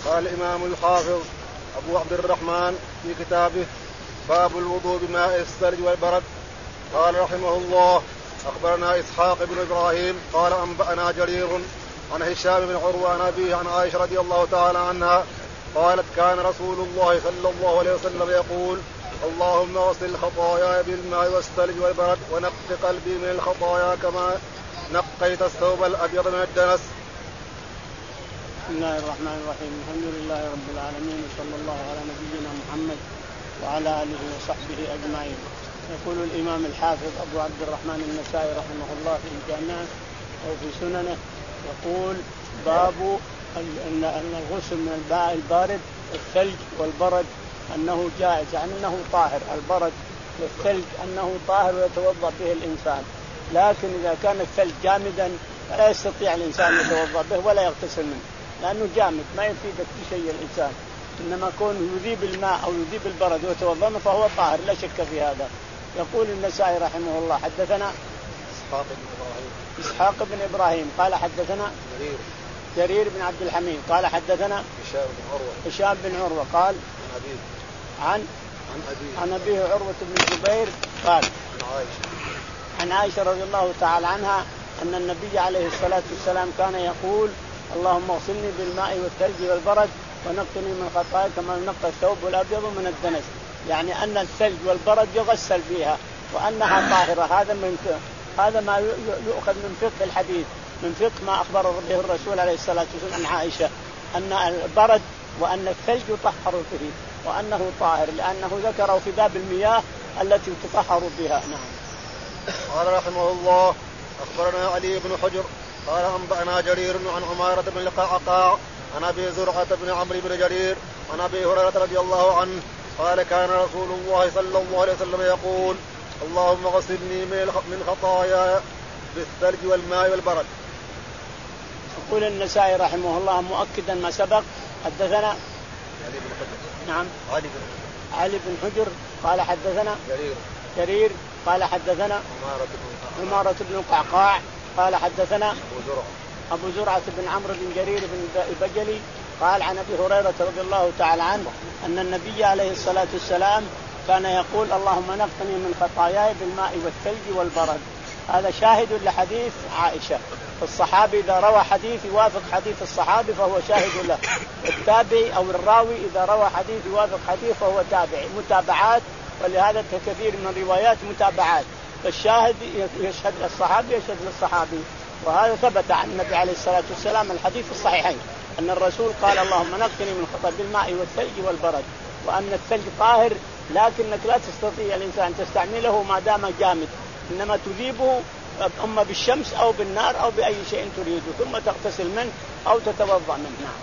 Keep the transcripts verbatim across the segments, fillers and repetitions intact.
قال الإمام الحافظ أبو عبد الرحمن في كتابه باب الوضوء بماء الثلج والبرد قال رحمه الله أخبرنا إسحاق بن إبراهيم قال أنبأنا جرير عن هشام بن عروة عن أبيه عن عائشة رضي الله تعالى عنها قالت كان رسول الله صلى الله عليه وسلم يقول اللهم اغسل خطاياي بالماء والثلج والبرد ونق قلبي من الخطايا كما نقيت الثوب الأبيض من الدنس. بسم الله الرحمن الرحيم. الحمد لله رب العالمين وصلى الله على نبينا محمد وعلى آله وصحبه أجمعين. يقول الإمام الحافظ أبو عبد الرحمن النسائي رحمه الله في الجامع أو في سننه يقول باب أن الغسل من الماء البارد الثلج والبرد أنه جائز، يعني أنه طاهر. البرد والثلج أنه طاهر ويتوضأ به الإنسان، لكن إذا كان الثلج جامدا فلا يستطيع الإنسان يتوضأ به ولا يغتسل منه لأنه جامد ما يفيدك بشيء الإنسان، إنما كونه يذيب الماء أو يذيب البرد ويتوضأ منه فهو طاهر لا شك في هذا. يقول النسائي رحمه الله حدثنا إسحاق بن إبراهيم إسحاق بن إبراهيم قال حدثنا جرير جرير بن عبد الحميد قال حدثنا هشام بن عروة هشام بن عروة قال عن أبيه عن عن أبيه عن أبيه عروة بن الزبير قال عن عائشة عن عائشة رضي الله تعالى عنها أن النبي عليه الصلاة والسلام كان يقول اللهم اغسلني بالماء والثلج والبرد ونقني من خطاياي كما ينقى الثوب الأبيض من الدنس، يعني أن الثلج والبرد يغسل فيها وأنها طاهرة. هذا من هذا ما يؤخذ من فقه الحديث، من فقه ما أخبر به الرسول عليه الصلاة والسلام عن عائشة أن البرد وأن الثلج يطهر به وأنه طاهر، لأنه ذكره في باب المياه التي تطهر بها. نعم. قال رحمه الله أخبرنا علي بن حجر قال أنبأنا جرير عن عمارة بن القعقاع عن أبي زرعة بن عمرو بن جرير عن أبي هريرة رضي الله عنه قال كان رسول الله صلى الله عليه وسلم يقول اللهم اغسلني من خطاياي بالثلج والماء والبرد. يقول النسائي رحمه الله مؤكدا ما سبق حدثنا علي بن حجر نعم علي بن علي بن حجر قال حدثنا جرير جرير قال حدثنا عمارة بن عمارة بن القعقاع قال حدثنا أبو زرعة أبو زرعة بن عمرو بن جرير بن البجلي قال عن أبي هريرة رضي الله تعالى عنه أن النبي عليه الصلاة والسلام كان يقول اللهم نقني من خطاياي بالماء والثلج والبرد. هذا شاهد لحديث عائشة. الصحابي إذا روى حديث يوافق حديث الصحابي فهو شاهد له، التابعي أو الراوي إذا روى حديث يوافق حديث فهو تابعي، متابعات، ولهذا كثير من الروايات متابعات، فالشاهد يشهد للصحابي يشهد للصحابي. وهذا ثبت عن النبي عليه الصلاة والسلام الحديث الصحيحين أن الرسول قال اللهم نقني من خطاياي بالماء والثلج والبرد، وأن الثلج طاهر لكنك لا تستطيع الإنسان تستعمله ما دام جامد، إنما تذيبه أما بالشمس أو بالنار أو بأي شيء تريده ثم تغتسل منه أو تتوضأ منه. نعم.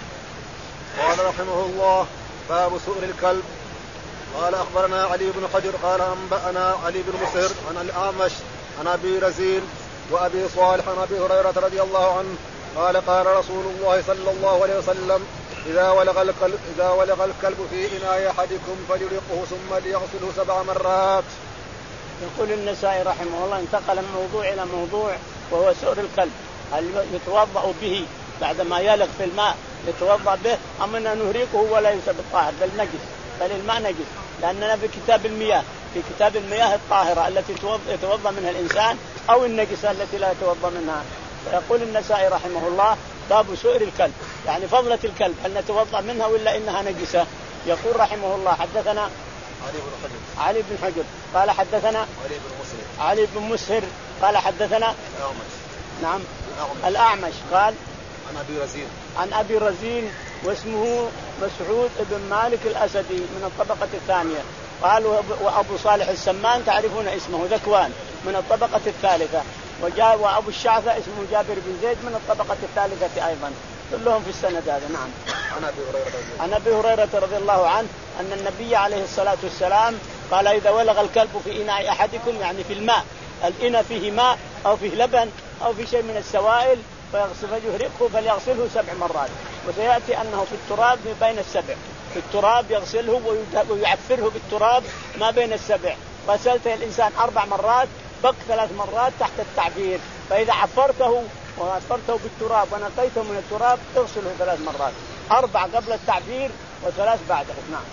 قال رحمه الله باب سؤر الكلب. قال أخبرنا علي بن حجر قال أنبأنا علي بن مسهر عن الأعمش عن أبي رزين وأبي صالح عن أبي هريرة رضي الله عنه قال قال رسول الله صلى الله عليه وسلم إذا ولغ الكلب, إذا ولغ الكلب في إناء أحدكم فليرقه ثم ليغسله سبع مرات. يقول النسائي رحمه الله انتقل من موضوع إلى موضوع وهو سؤر الكلب، هل يتوضأ به بعدما يلغ في الماء يتوضأ به أم أن نهريقه ولا يسب الطاهر بل نجس، بل الماء نجس، لأننا في كتاب المياه في كتاب المياه الطاهرة التي يتوضأ منها الإنسان أو النجسة التي لا يتوضأ منها. فيقول النسائي رحمه الله باب سؤر الكلب، يعني فضلة الكلب هل نتوضأ منها ولا إنها نجسة. يقول رحمه الله حدثنا علي بن حجر علي بن حجر قال حدثنا علي بن مسهر علي بن مسهر قال حدثنا الأعمش نعم الأعمش, الأعمش قال عن أبي رزين عن أبي رزين واسمه مسعود بن مالك الأسدي من الطبقة الثانية. قال وأبو صالح السمان تعرفون اسمه ذكوان من الطبقة الثالثة، وجاء وأبو الشعثة اسمه جابر بن زيد من الطبقة الثالثة أيضا، كلهم في السند هذا. نعم. عن أبي هريرة عن أبي هريرة رضي الله عنه أن النبي عليه الصلاة والسلام قال إذا ولغ الكلب في إناء أحدكم، يعني في الماء، الإناء فيه ماء أو فيه لبن أو في شيء من السوائل فيغرقه فليغسله سبع مرات، وسيأتي أنه في التراب ما بين السبع، في التراب يغسله ويعفره بالتراب ما بين السبع. غسلته الإنسان أربع مرات بق ثلاث مرات تحت التعفير، فإذا عفرته وعفرته بالتراب ونقيته من التراب اغسله ثلاث مرات. أربع قبل التعبير وثلاث بعده. نعم.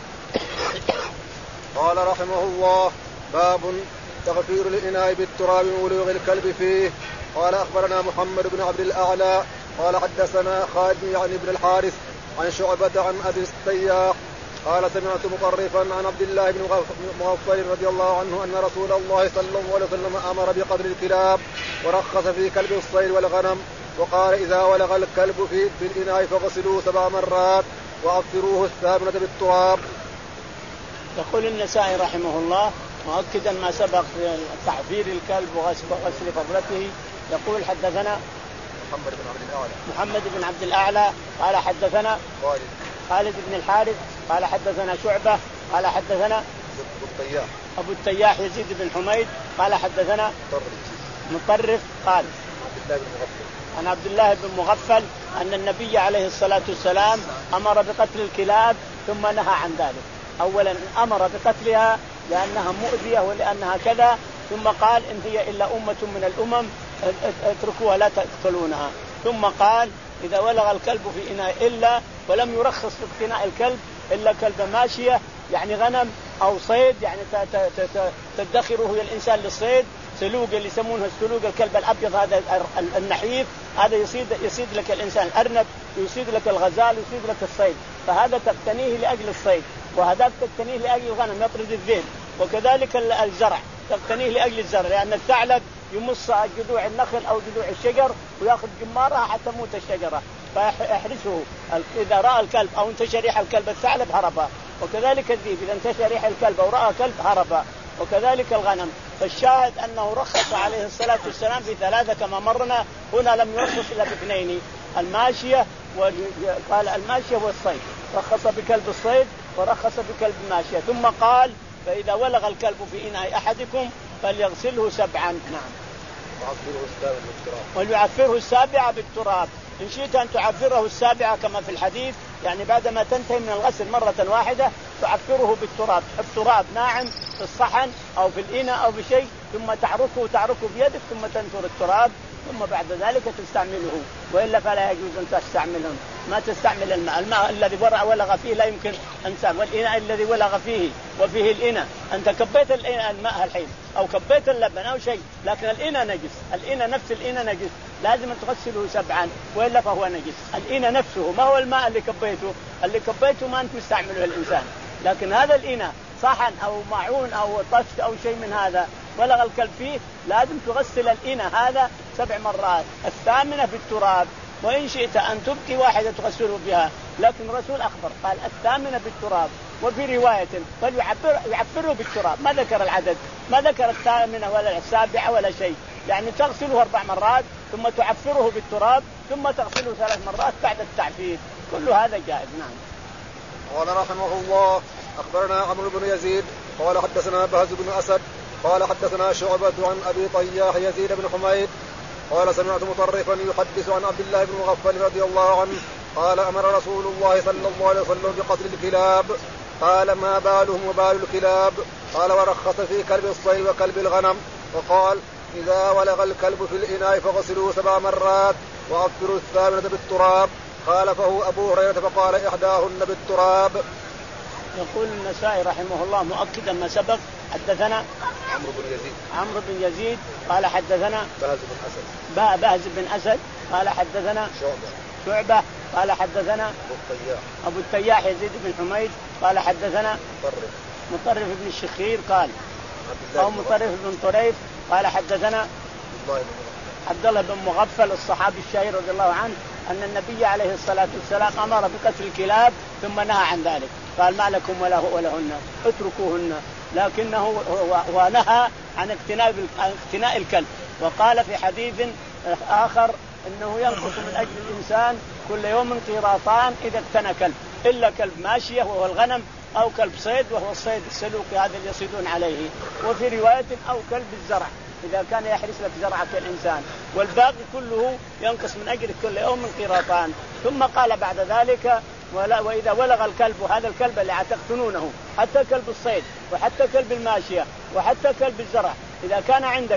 قال رحمه الله: باب تغفير الإناء بالتراب وولوغ الكلب فيه. قال أخبرنا محمد بن عبد الأعلى قال حدثنا خالد يعني بن الحارث عن شعبة عن أبي التياح قال سمعت مطرفا عن عبد الله بن مغفل رضي الله عنه أن رسول الله صلى الله عليه وسلم أمر بقتل الكلاب ورخص في كلب الصيد والغنم، وقال: إذا ولغ الكلب في الإناء فغسلوه سبع مرات وعفروه الثامنة بالتراب. يقول النسائي رحمه الله مؤكدا ما سبق في تعفير الكلب وغسل فضلته. يقول: حدثنا محمد بن عبد الأعلى محمد بن عبد الأعلى قال حدثنا خالد خالد بن الحارث قال حدثنا شعبة قال حدثنا أبو التياح أبو التياح يزيد بن حميد قال حدثنا مطرف قال عن عبد الله بن مغفل أن النبي عليه الصلاة والسلام أمر بقتل الكلاب ثم نهى عن ذلك. أولا أمر بقتلها لأنها مؤذية ولأنها كذا، ثم قال: إن هي إلا أمة من الأمم اتركوها لا تقتلونها. ثم قال: إذا ولغ الكلب في إناء إلا، ولم يرخص في اقتناء الكلب إلا كلب ماشية يعني غنم أو صيد يعني تدخره الإنسان للصيد، سلوق اللي يسمونه السلوق الكلب الأبيض هذا النحيف، هذا يصيد يصيد لك الإنسان الأرنب، يصيد لك الغزال، يصيد لك الصيد، فهذا تقتنيه لأجل الصيد، وهذاك تقتنيه لأجل الغنم يطرد الذئب. وكذلك الزرع تقتنيه لأجل الزرع، لأن الثعلب يمص جذوع النخل أو جذوع الشجر ويأخذ جمارها حتى تموت الشجرة، فيحرسه. إذا رأى الكلب أو انتشر ريح الكلب الثعلب هرب، وكذلك الذئب إذا انتشر ريح الكلب أو رأى كلب هرب، وكذلك الغنم. فالشاهد أنه رخص عليه الصلاة والسلام في ثلاثة كما مرنا، هنا لم يرخص إلا باثنين: الماشية، وقال الماشية والصيد، رخص بكلب الصيد ورخص بكلب الماشية. ثم قال: فإذا ولغ الكلب في إناء أحدكم فليغسله سبعا. نعم. وليعفره السابعة بالتراب. إن شئت أن تعفره السابعة كما في الحديث، يعني بعدما تنتهي من الغسل مرة واحدة تعفره بالتراب، تحط تراب ناعم في الصحن أو في الإناء أو بشيء، ثم تعركه تعركه بيدك، ثم تنثر التراب، ثم بعد ذلك تستعمله، وإلا فلا يجوز أن تستعمله. ما تستعمل الماء، الماء الذي ولغ فيه لا يمكن أن تستعمل، والإناء الذي ولغ فيه وفيه الإناء، أنت كبيت الماء الحين أو كبيت اللبن أو شيء، لكن الإناء نجس، الإناء نفس الإناء نجس، لازم أن تغسله سبعا وإلا فهو نجس. الإناء نفسه ما هو الماء اللي كبيته، اللي كبيته ما أنت مستعمله الإنسان، لكن هذا الإناء صحن أو معون أو طشت أو شيء من هذا ولغ الكلب فيه، لازم تغسل الإناء هذا سبع مرات، الثامنة بالتراب، وإن شئت أن تبقي واحدة تغسله بها، لكن الرسول أخبر قال الثامنة بالتراب. وفي رواية فليعفره بالتراب، ما ذكر العدد، ما ذكر الثامنة ولا السابعة ولا شيء، يعني تغسله أربع مرات ثم تعفره بالتراب ثم تغسله ثلاث مرات بعد التعفير، كل هذا جائز. نعم. قال رحمه الله: أخبرنا عمرو بن يزيد قال حدثنا بهز بن أسد قال حدثنا شعبة عن أبي طياح يزيد بن حميد قال سمعت مطرفا يحدث عن عبد الله بن مغفل رضي الله عنه قال: أمر رسول الله صلى الله عليه وسلم بقتل الكلاب. قال: ما بالهم وبال الكلاب؟ قال: ورخص في كلب الصيد وكلب الغنم، وقال: إذا ولغ الكلب في الإناء فغسلوه سبع مرات وعفروا الثامنة بالتراب. قال: فهو أبو هريرة فقال: إحداهن بالتراب. يقول النسائي رحمه الله مؤكدا ما سبق: حدثنا عمرو بن يزيد عمرو بن يزيد قال حدثنا بهز بن أسد بهز بن أسد قال حدثنا شعبة شعبة قال حدثنا أبو التياح أبو التياح يزيد بن حميد قال حدثنا مطرف مطرف بن الشخير قال أو مطرف بن طريف قال حدثنا عبد الله بن مغفل الصحابي الشهير رضي الله عنه أن النبي عليه الصلاة والسلام أمر بقتل الكلاب ثم نهى عن ذلك، قال: ما لكم ولا ولهن اتركوهن، لكنه ونهى عن اقتناء الكلب. وقال في حديث آخر أنه ينقص من أجل الإنسان كل يوم قيراطان إذا اقتنى كلب، إلا كلب ماشية وهو الغنم، أو كلب صيد وهو الصيد السلوكي هذا اللي يصيدون عليه، وفي رواية أو كلب الزرع إذا كان يحرس لك زرعك الإنسان، والباقي كله ينقص من أجل كل يوم قيراطان. ثم قال بعد ذلك: وإذا ولغ الكلب، هذا الكلب اللي تقتنونه، حتى كلب الصيد وحتى كلب الماشية وحتى كلب الزرع، إذا كان عندك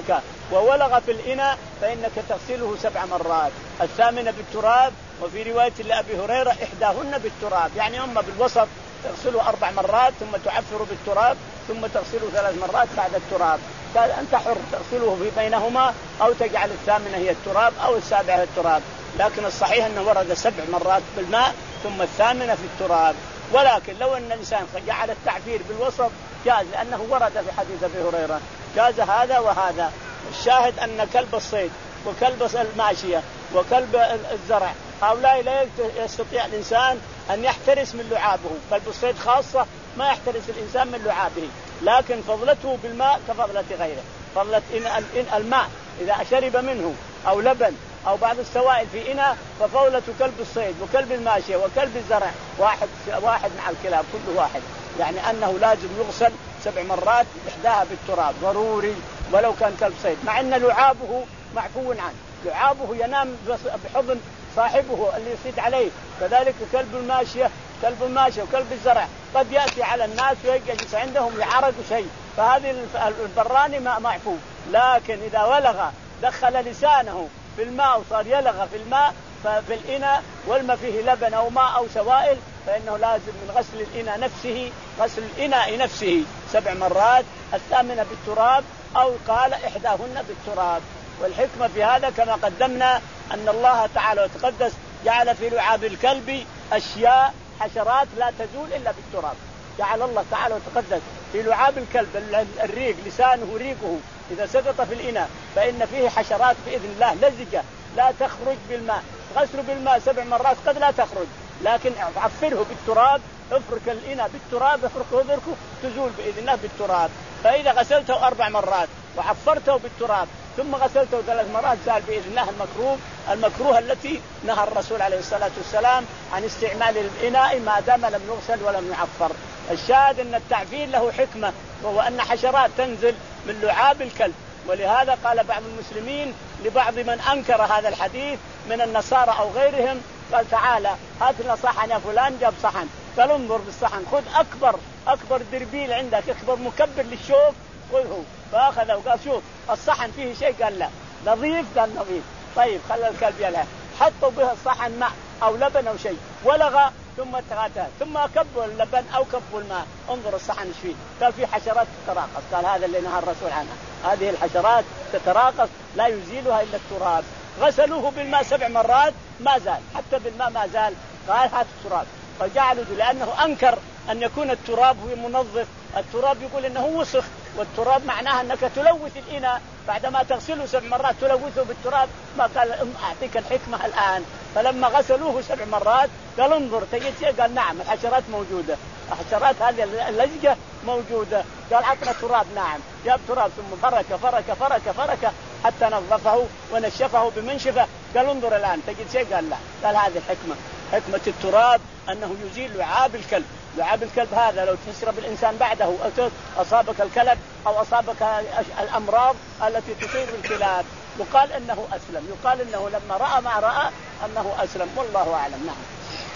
وولغ في الإناء فإنك تغسله سبع مرات، الثامنة بالتراب. وفي رواية لأبي هريرة إحداهن بالتراب، يعني أما بالوسط تغسله أربع مرات ثم تعفر بالتراب ثم تغسله ثلاث مرات بعد التراب. قال أنت حر تغسله في بينهما أو تجعل الثامنة هي التراب أو السابعة هي التراب، لكن الصحيح أنه ورد سبع مرات بالماء ثم الثامنة في التراب. ولكن لو أن الإنسان جعل التعفير بالوسط جاز، لأنه ورد في حديث أبي هريرة جاز هذا وهذا. الشاهد أن كلب الصيد وكلب الماشية وكلب الزرع هؤلاء لا يستطيع الإنسان أن يحترس من لعابه. كلب الصيد خاصة ما يحترس الإنسان من لعابه، لكن فضلته بالماء كفضلة غيره. فضلة الماء إذا شرب منه أو لبن أو بعض السوائل في إناء ففضلة كلب الصيد وكلب الماشية وكلب الزرع واحد واحد مع الكلاب كل واحد، يعني أنه لازم يغسل سبع مرات إحداها بالتراب ضروري ولو كان كلب صيد، مع أن لعابه معفو عنه، لعابه ينام بحضن صاحبه اللي يصيد عليه. كذلك كلب الماشية كلب الماشية وكلب الزرع قد يأتي على الناس ويجلس عندهم يعرق شيء، فهذه البراني ما معفو. لكن إذا ولغ دخل لسانه في الماء وصار يلغى في الماء ففي الإناء والما فيه لبن أو ماء أو سوائل فإنه لازم من غسل الإناء نفسه غسل الإناء نفسه سبع مرات، الثامنة بالتراب أو قال إحداهن بالتراب. والحكمة في هذا كما قدمنا أن الله تعالى وتقدس جعل في لعاب الكلب أشياء حشرات لا تزول إلا بالتراب. جعل الله تعالى وتقدس في لعاب الكلب الريق لسانه ريقه إذا سقط في الإناء فإن فيه حشرات بإذن الله لزجة لا تخرج بالماء. غسله بالماء سبع مرات قد لا تخرج، لكن عفره بالتراب، افرك الإناء بالتراب افركه وذركه تزول بإذن الله بالتراب. فإذا غسلته أربع مرات وعفرته بالتراب ثم غسلته ثلاث مرات زال بإذن الله المكروه المكروه التي نهى الرسول عليه الصلاة والسلام عن استعمال الإناء ما دام لم يغسل ولم يعفر. الشاهد أن التعفير له حكمة، وهو أن حشرات تنزل من لعاب الكلب. ولهذا قال بعض المسلمين لبعض من أنكر هذا الحديث من النصارى أو غيرهم قال تعالى هات لنا صحن يا فلان، جاب صحن قال انظر بالصحن خذ أكبر أكبر دربيل عندك أكبر مكبر للشوك خذه، فأخذه وقال شوف الصحن فيه شيء قال لا نظيف قال نظيف. طيب خلى الكلب يلعب، حطوا بها الصحن ماء أو لبن أو شيء ولغى ثم تغاتها ثم كبوا اللبن أو كبوا الماء انظر الصحن ايش فيه قال فيه حشرات تتراقص. قال هذا اللي نهى الرسول عنها، هذه الحشرات تتراقص لا يزيلها إلا التراب. غسلوه بالماء سبع مرات ما زال، حتى بالماء ما زال. قال هات التراب، فجعلوا لأنه أنكر أن يكون التراب هو منظف. التراب يقول إنه وسخ، والتراب معناها أنك تلوث الإناء بعدما تغسله سبع مرات تلوثه بالتراب. ما قال أعطيك الحكمة الآن. فلما غسلوه سبع مرات قال انظر تجد شيء قال نعم الحشرات موجودة، الحشرات هذه اللزجة موجودة. قال عطنا تراب، نعم جاب تراب ثم فرك فرك فرك فرك حتى نظفه ونشفه بمنشفة. قال انظر الآن تجد شيء قال لا. قال هذه الحكمة، حكمة التراب أنه يزيل لعاب الكلب. لعاب الكلب هذا لو تشرب الإنسان بعده أو أصابك الكلب أو أصابك الأمراض التي تصيب الكلاب يقال أنه أسلم، يقال أنه لما رأى ما رأى أنه أسلم، والله أعلم. نعم.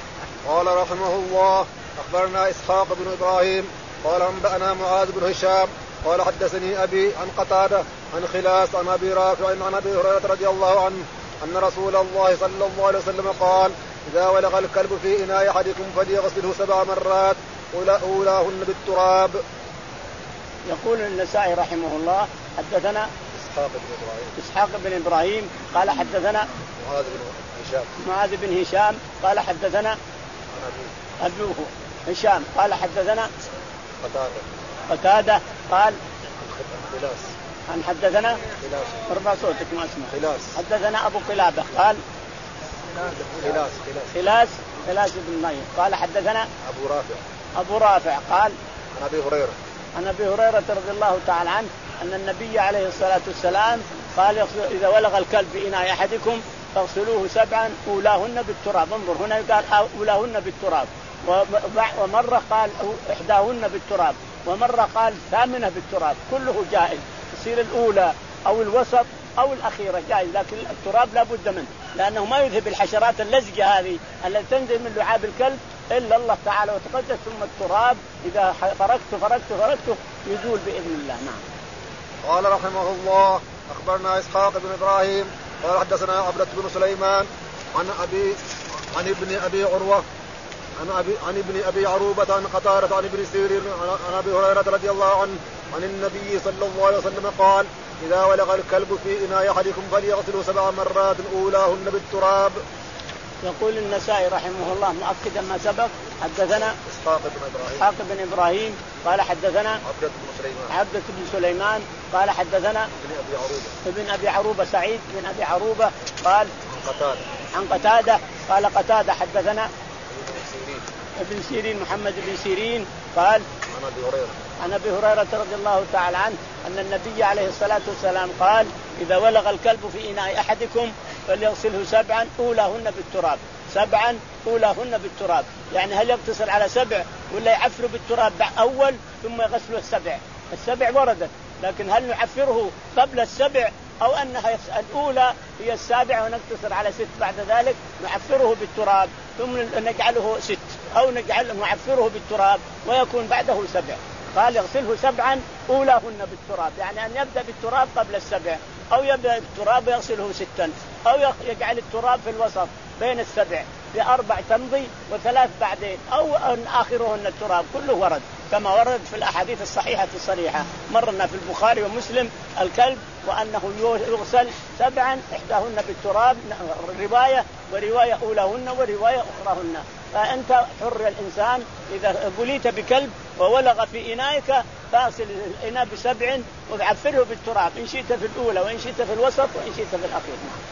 قال رحمه الله أخبرنا إسحاق بن إبراهيم قال أنبأنا معاذ بن هشام قال حدثني أبي عن قتادة عن خلاس عن أبي رافع عن أبي هريرة رضي الله عنه أن رسول الله صلى الله عليه وسلم قال إذا ولغ الكلب في إناء أحدكم فليغسله سبع مرات أولاهن بالتراب. يقول النسائي رحمه الله حدثنا إسحاق بن إبراهيم إسحاق بن إبراهيم قال حدثنا معاذ بن هشام معاذ بن هشام قال حدثنا أبوه هشام قال حدثنا قتادة قتادة قال خلاس عن حدثنا خلاس ارفع صوتك ما اسمع خلاس حدثنا أبو قلابة قال خلاس خلاس خلاس بن نير قال حدثنا أبو رافع أبو رافع قال عن أبي هريرة عن أبي هريرة رضي الله تعالى عنه أن النبي عليه الصلاة والسلام قال إذا ولغ الكلب في إناء أحدكم فاغسلوه سبعا أولاهن بالتراب. انظر هنا قال أولاهن بالتراب، ومرة قال إحداهن بالتراب، ومرة قال ثامنة بالتراب. كله جائز، تصير الأولى أو الوسط أو الأخيرة جائز، لكن التراب لا بد منه لأنه ما يذهب الحشرات اللزجة هذه التي تنزل من لعاب الكلب إلا الله تعالى وتقدس. ثم التراب إذا فركت فركت فركت يزول بإذن الله. نعم. قال رحمه الله أخبرنا إسحاق بن إبراهيم قال حدثنا عبدة بن سليمان عن أبي عن ابن أبي عروة عن, أبي عن ابن أبي عروبة عن قتادة عن ابن سيرين عن أبي هريرة رضي الله عنه عن النبي صلى الله عليه وسلم قال إذا ولغ الكلب في إناء أحدكم فليغسله سبع مرات أولاهن بالتراب. يقول النسائي رحمه الله مؤكدا ما سبق حدثنا إسحاق بن إبراهيم إسحاق بن إبراهيم قال حدثنا عبدة بن سليمان عبدة بن سليمان قال حدثنا ابن أبي عروبة ابن أبي عروبة سعيد بن أبي عروبة قال عن قتادة عن قتادة قال قتادة حدثنا ابن سيرين ابن سيرين محمد بن سيرين قال عن أبي هريرة عن أبي هريرة رضي الله تعالى عنه أن النبي عليه الصلاة والسلام قال إذا ولغ الكلب في إناء أحدكم فليغسله سبعا أولاهن بالتراب. سبعا أولاهن بالتراب يعني هل يقتصر على سبع ولا يعفر بالتراب أول ثم يغسله السبع؟ السبع وردت لكن هل نعفره قبل السبع أو أنها الأولى هي السابعة ونقتصر على ست بعد ذلك نعفره بالتراب ثم نجعله ست أو نجعله نعفره بالتراب ويكون بعده سبع؟ قال يغسله سبعا أولاهن بالتراب يعني أن يبدأ بالتراب قبل السبع أو يبدأ بالتراب ويغسله ستا أو يجعل التراب في الوسط بين السبع بأربع تمضي وثلاث بعدين أو أن آخرهن التراب كله ورد كما ورد في الأحاديث الصحيحة الصريحة مرنا في البخاري ومسلم الكلب وأنه يغسل سبعا إحداهن بالتراب رواية ورواية أولاهن ورواية أخراهن. فأنت حر الإنسان إذا بليت بكلب وولغ في إنائك فاغسل الإناء بسبع وعفره بالتراب إن شئت في الأولى وإن شئت في الوسط وإن شئت في الأخير.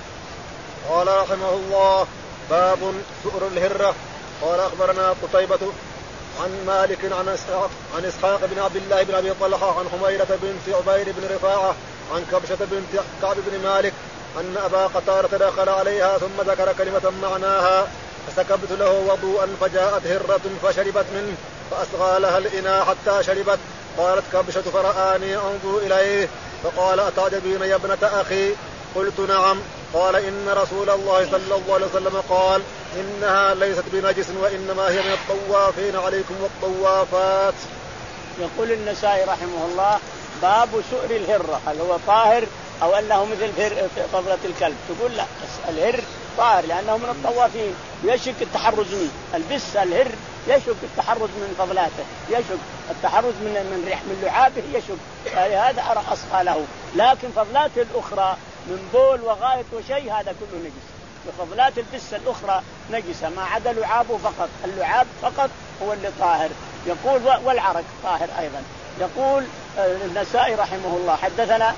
قال رحمه الله باب سؤر الهرة. قال أخبرنا قتيبة عن مالك عن إسحاق عن إسحاق بن عبد الله بن أبي طلحة عن حميرة بنت عبيد بن رفاعة عن كبشة بنت كعب بن مالك أن أبا قتادة دخل عليها ثم ذكر كلمة معناها فسكبت له وضوءا فجاءت هرة فشربت منه فأصغى لها الإناء حتى شربت. قالت كبشة فرآني أنظر إليه فقال أتعجبين يا ابنة أخي؟ قلت نعم. قال إن رسول الله صلى الله عليه وسلم قال إنها ليست بنجس وإنما هي من الطوافين عليكم والطوافات. يقول النسائي رحمه الله باب سؤر الهرة هل هو طاهر أو أنه مثل فضلة الكلب؟ تقول لا الهر طاهر لأنه من الطوافين يشك التحرز منه. البس الهر يشك التحرز من فضلاته يشك التحرز من من ريح من لعابه يشك هذا أرى أصغى له. لكن فضلاته الأخرى من بول وغائط وشيء هذا كله نجس. وفضلات البس الأخرى نجسة ما عدا لعابه فقط. اللعاب فقط هو اللي طاهر. يقول والعرق طاهر أيضا. يقول النسائي رحمه الله حدثنا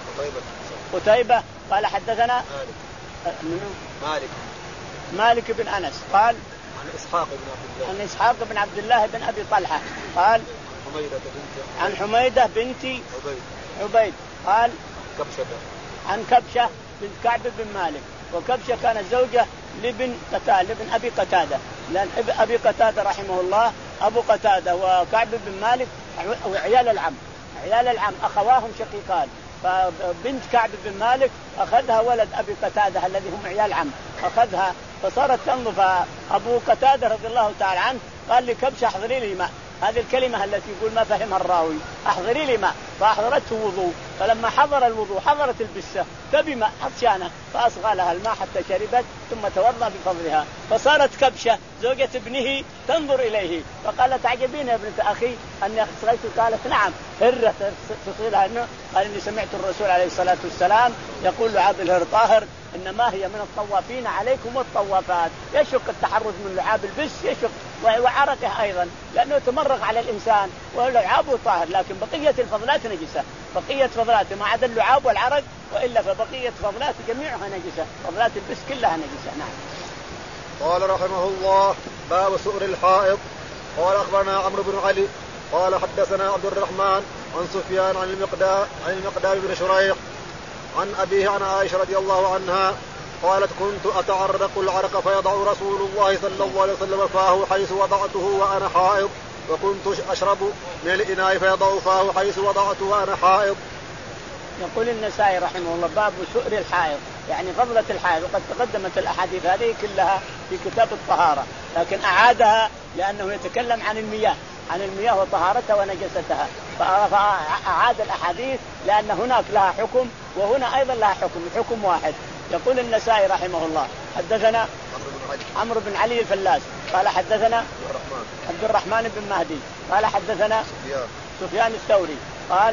قتيبة قال حدثنا مالك مالك بن أنس قال عن إسحاق بن عبد الله عن إسحاق بن عبد الله بن أبي طلحة قال عن حميدة بنت عبيد عبيد قال كبشة عن كبشة بنت كعب بن مالك. وكبشة كانت زوجة لابن قتادة لابن أبي قتادة لأن أبي قتادة رحمه الله أبو قتادة وكعب بن مالك وعيال العم عيال العم أخواهم شقيقان. فبنت كعب بن مالك أخذها ولد أبي قتادة الذي هم عيال عم أخذها فصارت تنظر. فأبو قتادة رضي الله تعالى عنه قال لي كبشة أحضري لي ماء. هذه الكلمة التي يقول ما فهمها الراوي أحضري لي ماء فأحضرته وضوء. فلما حضر الوضوء حضرت البسة تبي ماء عطشانة فأصغى لها الماء حتى شربت ثم توضأ بفضلها. فصارت كبشة زوجة ابنه تنظر إليه فقالت تعجبين يا ابنة أخي أني أصغيت؟ قالت نعم هرة تصيلها إنه قال إني سمعت الرسول عليه الصلاة والسلام يقول لعاب الهر طاهر إنما هي من الطوافين عليكم والطوافات. يشك التحرز من لعاب البس يشك وعرقه أيضا لأنه تمرغ على الإنسان ولعابه طاهر لكن بقية الفضلات نجسة. بقية فضلات ما عدا اللعاب والعرق وإلا فبقية فضلات جميعها نجسة. فضلات البس كلها نجسة. نعم. قال رحمه الله باب سؤر الحائض. قال أخبرنا عمرو بن علي قال حدثنا عبد الرحمن عن سفيان عن المقداد عن المقداد بن شريح عن أبيه عن عائشة رضي الله عنها قالت كنت أتعرق العرق فيضع رسول الله صلى الله عليه وسلم فاه حيث وضعته وأنا حائض وكنت أشرب من الإناء فيضع فاه حيث وضعته وأنا حائض. يقول النسائي رحمه الله باب سؤر الحائض يعني فضلة الحائض. وقد تقدمت الأحاديث هذه كلها في كتاب الطهارة لكن أعادها لأنه يتكلم عن المياه عن المياه وطهارتها ونجستها. فأعاد الأحاديث لأن هناك لها حكم وهنا أيضا لها حكم، الحكم واحد. يقول النسائي رحمه الله حدثنا عمرو بن علي الفلاس قال حدثنا عبد الرحمن بن مهدي قال حدثنا سفيان الثوري قال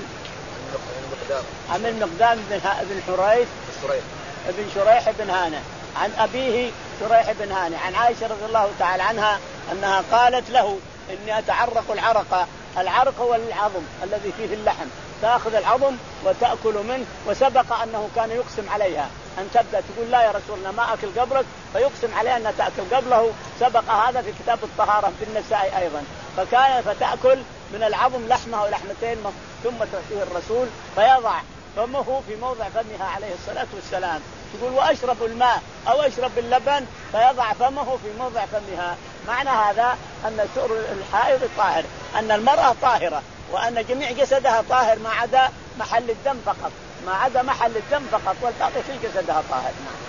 عن المقدام بن حريث بن شريح بن هانة عن أبيه شريح بن هانة عن عائشة رضي الله تعالى عنها أنها قالت له إني أتعرق العرق. العرق هو العظم الذي فيه اللحم، تأخذ العظم وتأكل منه، وسبق أنه كان يقسم عليها أن تبدأ تقول لا يا رسول الله ما أكل قبلك، فيقسم عليها أن تأكل قبله. سبق هذا في كتاب الطهارة في النسائي أيضا. فكان فتأكل من العظم لحمه ولحمتين ثم تعطيه الرسول فيضع فمه في موضع فمها عليه الصلاة والسلام. تقول وأشرب الماء أو أشرب اللبن فيضع فمه في موضع فمها. معنى هذا أن سؤر الحائض طاهر، أن المرأة طاهرة، وأن جميع جسدها طاهر ما عدا محل الدم فقط، ما عدا محل الدم فقط، والباقي في جسدها طاهر.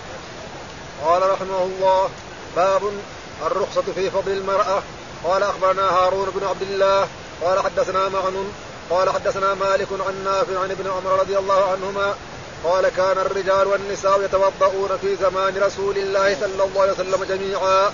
قال رحمه الله باب الرخصة في فضل المرأة. قال أخبرنا هارون بن عبد الله قال حدثنا معن قال حدثنا مالك عن نافع عن ابن عمر رضي الله عنهما قال كان الرجال والنساء يتوضؤون في زمان رسول الله صلى الله عليه وسلم جميعا.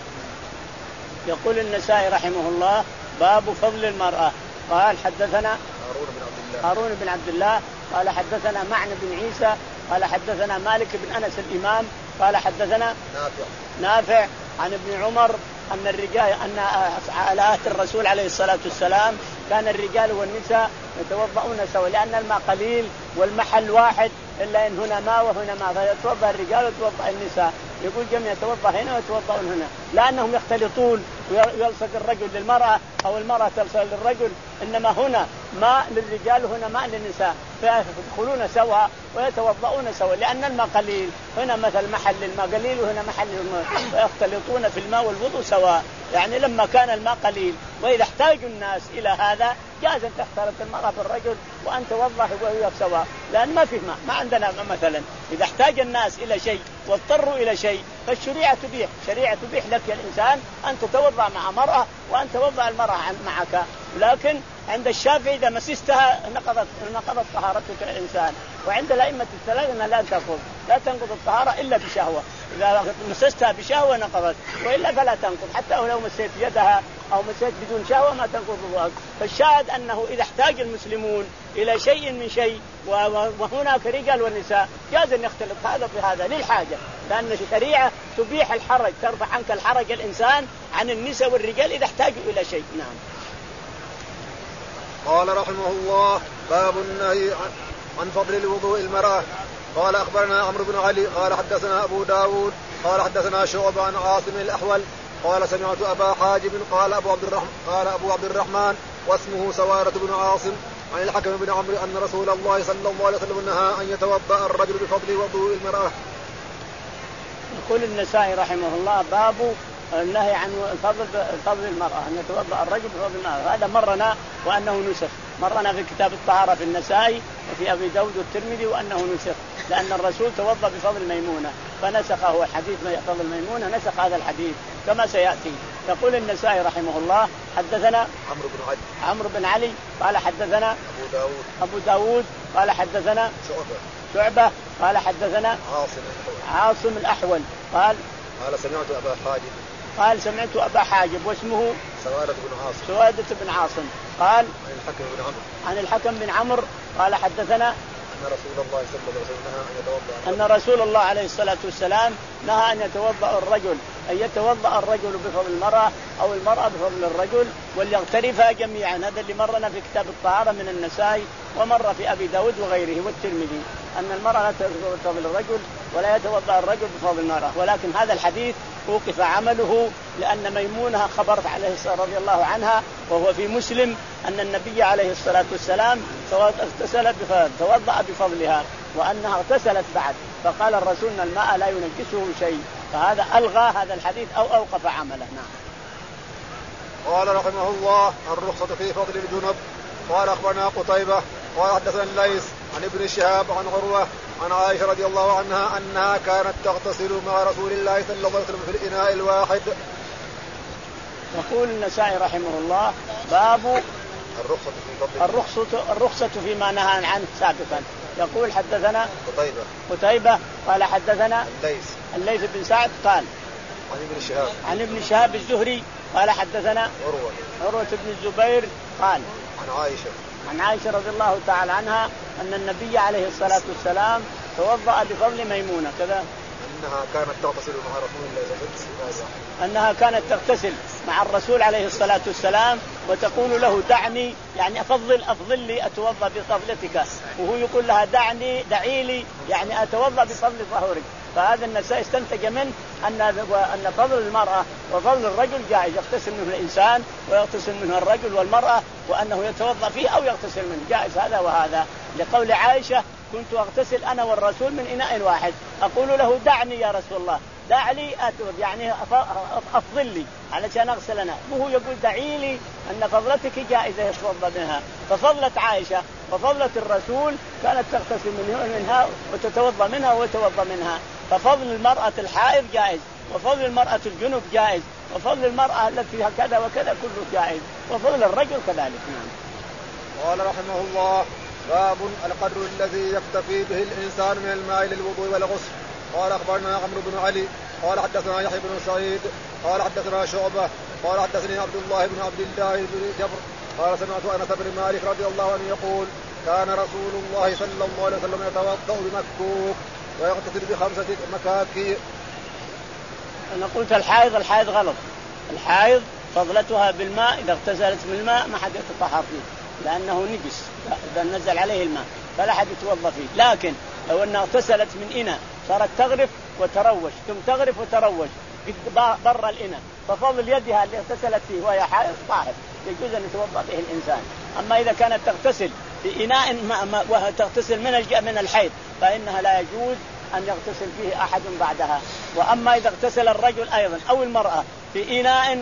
يقول النسائي رحمه الله باب فضل المرأة. قال حدثنا هارون بن عبد الله هارون بن عبد الله قال حدثنا معن بن عيسى قال حدثنا مالك بن أنس الإمام قال حدثنا نافع نافع عن ابن عمر أن الرجال أن على عهد الرسول عليه الصلاة والسلام كان الرجال والنساء يتوضؤون سوا، لأن الماء قليل والمحل واحد، إلا إن هنا ماء وهنا ماء، فيتوضأ الرجال ويتوضأ النساء. يقول جميع يتوضأ هنا ويتوضؤون هنا، لأنهم يختلطون ويلصق الرجل للمرأة أو المرأة تلصق للرجل، إنما هنا ماء للرجال وهنا ماء للنساء، فيدخلون سوا ويتوضؤون سوا، لأن الماء قليل، هنا مثل محل الماء قليل وهنا محل الماء، فيختلطون في الماء والوضوء سواء. يعني لما كان الماء قليل وإذا احتاج الناس إلى هذا جاز أن تختلط المرأة بالرجل وأن توضأ وهي سواء، لأن ما في ماء. ما عندنا مثلا إذا احتاج الناس إلى شيء واضطروا إلى شيء فالشريعة تبيح، شريعة تبيح لك يا الإنسان أن تتوضأ مع مرأة وأن توضأ المرأة معك، لكن عند الشافعي إذا مسستها نقضت نقضت طهارتك الإنسان، وعند الأئمة الثلاثة أنها لا تنقض لا تنقض الطهارة إلا بشهوة، إذا مسستها بشهوة نقضت، وإلا فلا تنقض، حتى لو مسيت يدها أو مسيت بدون شهوة ما تنقض الوضوء. فالشاهد أنه إذا احتاج المسلمون إلى شيء من شيء وهناك رجال والنساء جاز أن يختلط هذا بهذا للحاجة، لأن الشريعة تبيح الحرج، ترفع عنك الحرج الإنسان عن النساء والرجال إذا احتاجوا إلى شيء. نعم. قال رحمه الله باب النهي عن فضل الوضوء المرأة. قال أخبرنا عمرو بن علي قال حدثنا أبو داود قال حدثنا شعبة عن عاصم الأحول قال سمعت أبا حاجب قال أبو عبد الرحمن قال أبو عبد الرحمن واسمه سوارة بن عاصم عن الحكم بن عمرو أن رسول الله صلى الله عليه وسلم نهى أن يتوضأ الرجل بفضل وضوء المرأة. يقول النسائي رحمه الله باب النهي عن فضل فضل المرأة، أن يتوضأ الرجل بفضل المرأة. هذا مرنا وأنه نسخ، مرنا في كتاب الطهارة في النسائي وفي أبي داود والترمذي وأنه نسخ، لأن الرسول توضأ بفضل ميمونة فنسخه الحديث فضل ميمونة، نسخ هذا الحديث كما سيأتي. يقول النسائي رحمه الله حدثنا عمرو بن علي عمرو بن علي قال حدثنا أبو داود أبو داود قال حدثنا شعبة شعبة قال حدثنا عاصم عاصم الأحول قال قال سمعت أبا حاجب قال سمعت أبا حاجب واسمه سوادة بن عاصم سوادة بن عاصم قال عن الحكم بن عمرو عن الحكم بن عمرو قال حدثنا أن رسول الله صلى الله عليه وسلم نهى أن يتوضأ أن رسول الله عليه الصلاة والسلام نهى أن يتوضأ الرجل أن يتوضأ الرجل بفضل المرأة أو المرأة بفضل الرجل وليغترفا جميعا. هذا اللي مرنا في كتاب الطهارة من النسائي ومر في أبي داود وغيره والترمذي، أن المرأة لا تتوضأ بفضل الرجل ولا يتوضأ الرجل بفضل المرأة. ولكن هذا الحديث وقف عمله لأن ميمونة خبرت عليه الصلاة رضي الله عنها وهو في مسلم أن النبي عليه الصلاة والسلام اغتسل توضأ بفضلها وأنها اغتسلت بعد، فقال الرسول أن الماء لا ينجسه شيء، فهذا ألغى هذا الحديث أو أوقف عمله. نعم. قال رحمه الله الرخصة في فضل الجنب. قال أخبرنا قتيبة قال حدثنا الليث عن ابن شهاب عن عروة عن عائشة رضي الله عنها أنها كانت تغتسل مع رسول الله صلى الله عليه وسلم في الإناء الواحد. يقول النسائي رحمه الله باب الرخصة في فضل الرخصة الرخصة فيما نهى عنه سابقا. يقول حدثنا قتيبة قتيبة قال حدثنا الليث الليث بن سعد قال عن ابن شهاب عن ابن شهاب الزهري قال حدثنا عروة عروة بن الزبير قال عن عائشة عن عائشة رضي الله تعالى عنها أن النبي عليه الصلاة والسلام توضأ بفضل ميمونة كذا أنها كانت تغتسل مع رسول الله صلى الله عليه وسلم أنها كانت تغتسل مع الرسول عليه الصلاة والسلام وتقول له دعني يعني أفضل أفضل لي أتوضأ بفضلتك وهو يقول لها دعني دعي لي يعني أتوضأ بفضل ظهورك. فهذا النساء استنتج منه أن أن فضل المرأة وفضل الرجل جائز يغتسل منه الإنسان ويغتسل منه الرجل والمرأة وأنه يتوضأ فيه أو يغتسل منه جائز هذا وهذا. لقول عائشة كنت أغتسل أنا والرسول من إناء واحد أقول له دعني يا رسول الله دع لي أتوضأ يعني أفضل لي علشان أغسل أنا وهو يقول دعي لي أن فضلتك جائزة يتوضأ منها. ففضلة عائشة وفضلة الرسول كانت تغتسل منها وتتوضأ منها ويتوضأ منها. ففضل المرأة الحائض جائز وفضل المرأة الجنوب جائز وفضل المرأة التي كذا وكذا كله جائز وفضل الرجل كذلك. قال رحمه الله باب القدر الذي يكتفي به الإنسان من الماء للوضوء والغسل. قال أخبرنا عمرو بن علي قال حدثنا يحيى بن سعيد قال حدثنا شعبة قال حدثني عبد الله بن عبد الله بن جبر قال سمعت أنس بن مالك رضي الله عنه يقول كان رسول الله صلى الله عليه وسلم يتوضأ بمكوك ويغتسل بخمسة مكاكي. أنا قلت الحائض الحائض غلط. الحائض فضلتها بالماء إذا اغتسلت من الماء ما حد يتطهر فيه لأنه نجس إذا نزل عليه الماء فلا حد يتوضأ فيه. لكن لو أنها اغتسلت من إناء صارت تغرف وتروش ثم تغرف وتروش برا الإناء ففضل يدها اللي اغتسلت فيه وهي حائض طاهر يجوز أن يتوضأ به الإنسان. أما إذا كانت تغتسل في إناء وتغتسل من من الحيض فإنها لا يجوز أن يغتسل فيه أحد بعدها. وأما إذا اغتسل الرجل أيضا أو المرأة في إناء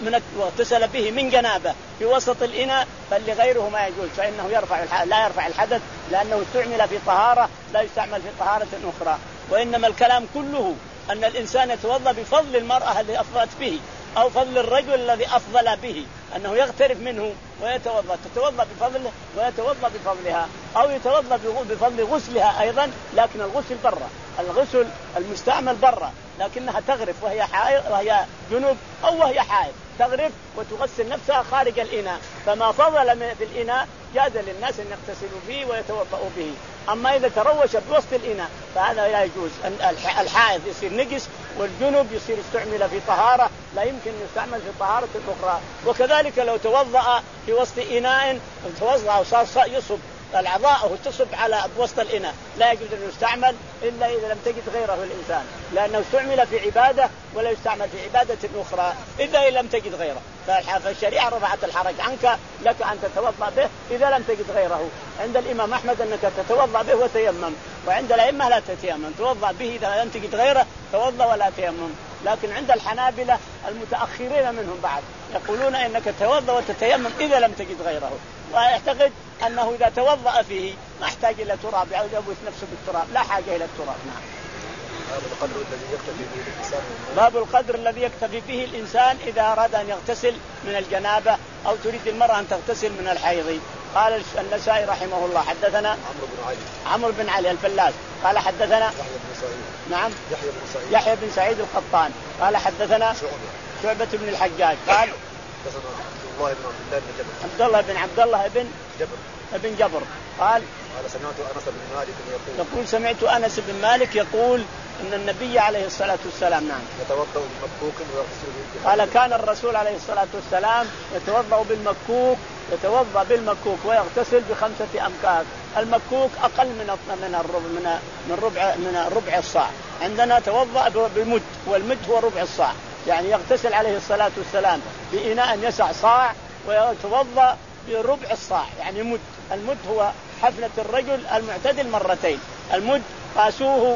واغتسل به من جنابه في وسط الإناء فلغيره ما يجوز فإنه يرفع لا يرفع الحدث لأنه استعمل في طهارة لا يستعمل في طهارة أخرى. وإنما الكلام كله أن الإنسان يتوضأ بفضل المرأة التي أفضلت به أو فضل الرجل الذي أفضل به أنه يغترف منه ويتوضأ تتوضأ بفضله ويتوضأ بفضلها أو يتوضأ بفضل غسلها أيضا لكن الغسل برا الغسل المستعمل برا لكنها تغرف وهي حائض وهي جنوب أو وهي حائض تغرف وتغسل نفسها خارج الإناء. فما فضل في الإناء جاز للناس أن يغتسلوا فيه ويتوضأوا به. أما إذا تروش بوسط الإناء فهذا لا يجوز. الحائض يصير نجس والجنوب يصير استعمل في طهارة لا يمكن يستعمل في طهارة أخرى. وكذلك لو توضأ في وسط إناء توضأ وصار يصب الأعضاء تصب على وسط الإناء لا يجوز أن يستعمل إلا إذا لم تجد غيره الإنسان لأنه استعمل في عبادة ولا يستعمل في عبادة أخرى إذا لم تجد غيره. فالشريعة رفعت الحرج عنك لك أن تتوضأ به إذا لم تجد غيره. عند الإمام أحمد أنك تتوضأ به وتيمم وعند الأئمة لا تتيمم توضأ به إذا لم تجد غيره توضأ ولا تيمم. لكن عند الحنابلة المتأخرين منهم بعد يقولون إنك تتوضأ وتتيمم إذا لم تجد غيره. ويعتقد أنه إذا توضأ فيه ما احتاج إلى تراب أو يبوس نفسه بالتراب لا حاجة إلى التراب. نعم. باب القدر الذي يكتفي به الإنسان باب القدر الذي يكتفي به الإنسان إذا أراد أن يغتسل من الجنابة أو تريد المرأة أن تغتسل من الحيض. قال النسائي رحمه الله حدثنا عمرو بن علي عمرو بن علي الفلاس قال حدثنا يحيى بن سعيد نعم يحيى بن سعيد يحيى بن سعيد القطان قال حدثنا شعبة شعبة بن الحجاج قال حدثنا عبد الله بن عبد الله بن جبر عبد الله بن عبد الله بن جبر ابن جبر قال قال سمعت أنس بن مالك يقول يقول سمعت أنس بن مالك يقول إن النبي عليه الصلاة والسلام نعم يتوضأ بمكوك ويغتسل به. قال كان الرسول عليه الصلاة والسلام يتوضأ بالمكوك يتوضأ بالمكوك ويغتسل بخمسة أمكاك. المكوك أقل من من الربع من من ربع من ربع الصاع. عندنا توضأ بالمد والمد هو ربع الصاع يعني يغتسل عليه الصلاة والسلام بإناء يسع صاع ويتوضأ بربع الصاع يعني مد. المد هو حفنة الرجل المعتدل مرتين. المد قاسوه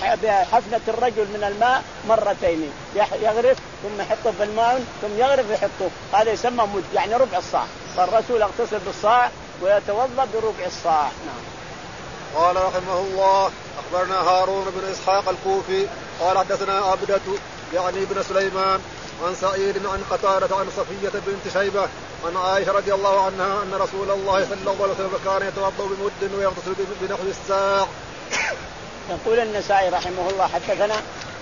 بحفنة الرجل من الماء مرتين يغرف ثم يحطه في الماء ثم يغرف ويحطه هذا يسمى مد يعني ربع الصاع. فالرسول اغتسل بالصاع ويتوضأ بربع الصاع. نعم. قال رحمه الله أخبرنا هارون بن إسحاق الكوفي قال حدثنا عبدة يعني بن سليمان عن سعيد عن قتادة عن صفية بنت شيبة عن عائشة رضي الله عنها أن رسول الله صلى الله عليه وسلم كان يتوضأ بمد ويغتسل بنحو الساع. يقول النسائي رحمه الله حدثنا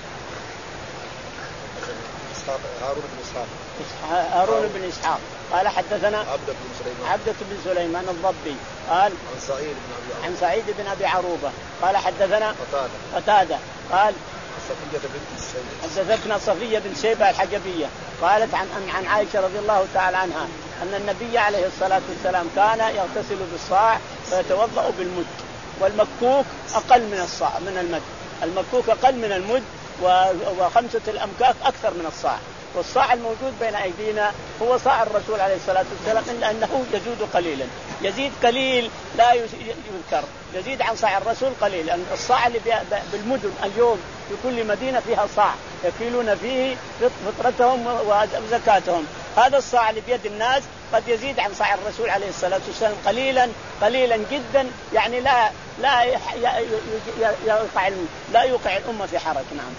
هارون بن إسحاق هارون بن إسحاق قال حدثنا عبدة بن سليمان عبدة بن سليمان الضبي قال عن سعيد بن أبي عن سعيد بن أبي عروبة قال حدثنا قتادة قتادة قال صفية بنت الشيبة حدثتنا صفية بن شيبة الحجبية قالت عن عن عائشة رضي الله تعالى عنها أن النبي عليه الصلاة والسلام كان يغتسل بالصاع ويتوضأ بالمد، والمكوك أقل من الصاع من المد، المكوك أقل من المد وخمسة الأمكاك أكثر من الصاع، والصاع الموجود بين أيدينا هو صاع الرسول عليه الصلاة والسلام إلا أنه يزيد قليلا، يزيد قليل لا يذكر، يزيد عن صاع الرسول قليل. الصاع اللي بالمدن اليوم في كل مدينة فيها صاع يكيلون فيه فطرتهم وزكاتهم، هذا الصاع اللي بيد الناس قد يزيد عن صاع الرسول عليه الصلاة والسلام قليلا قليلا جدا، يعني لا لا يوقع لا يوقع الأمة في حرج. نعم.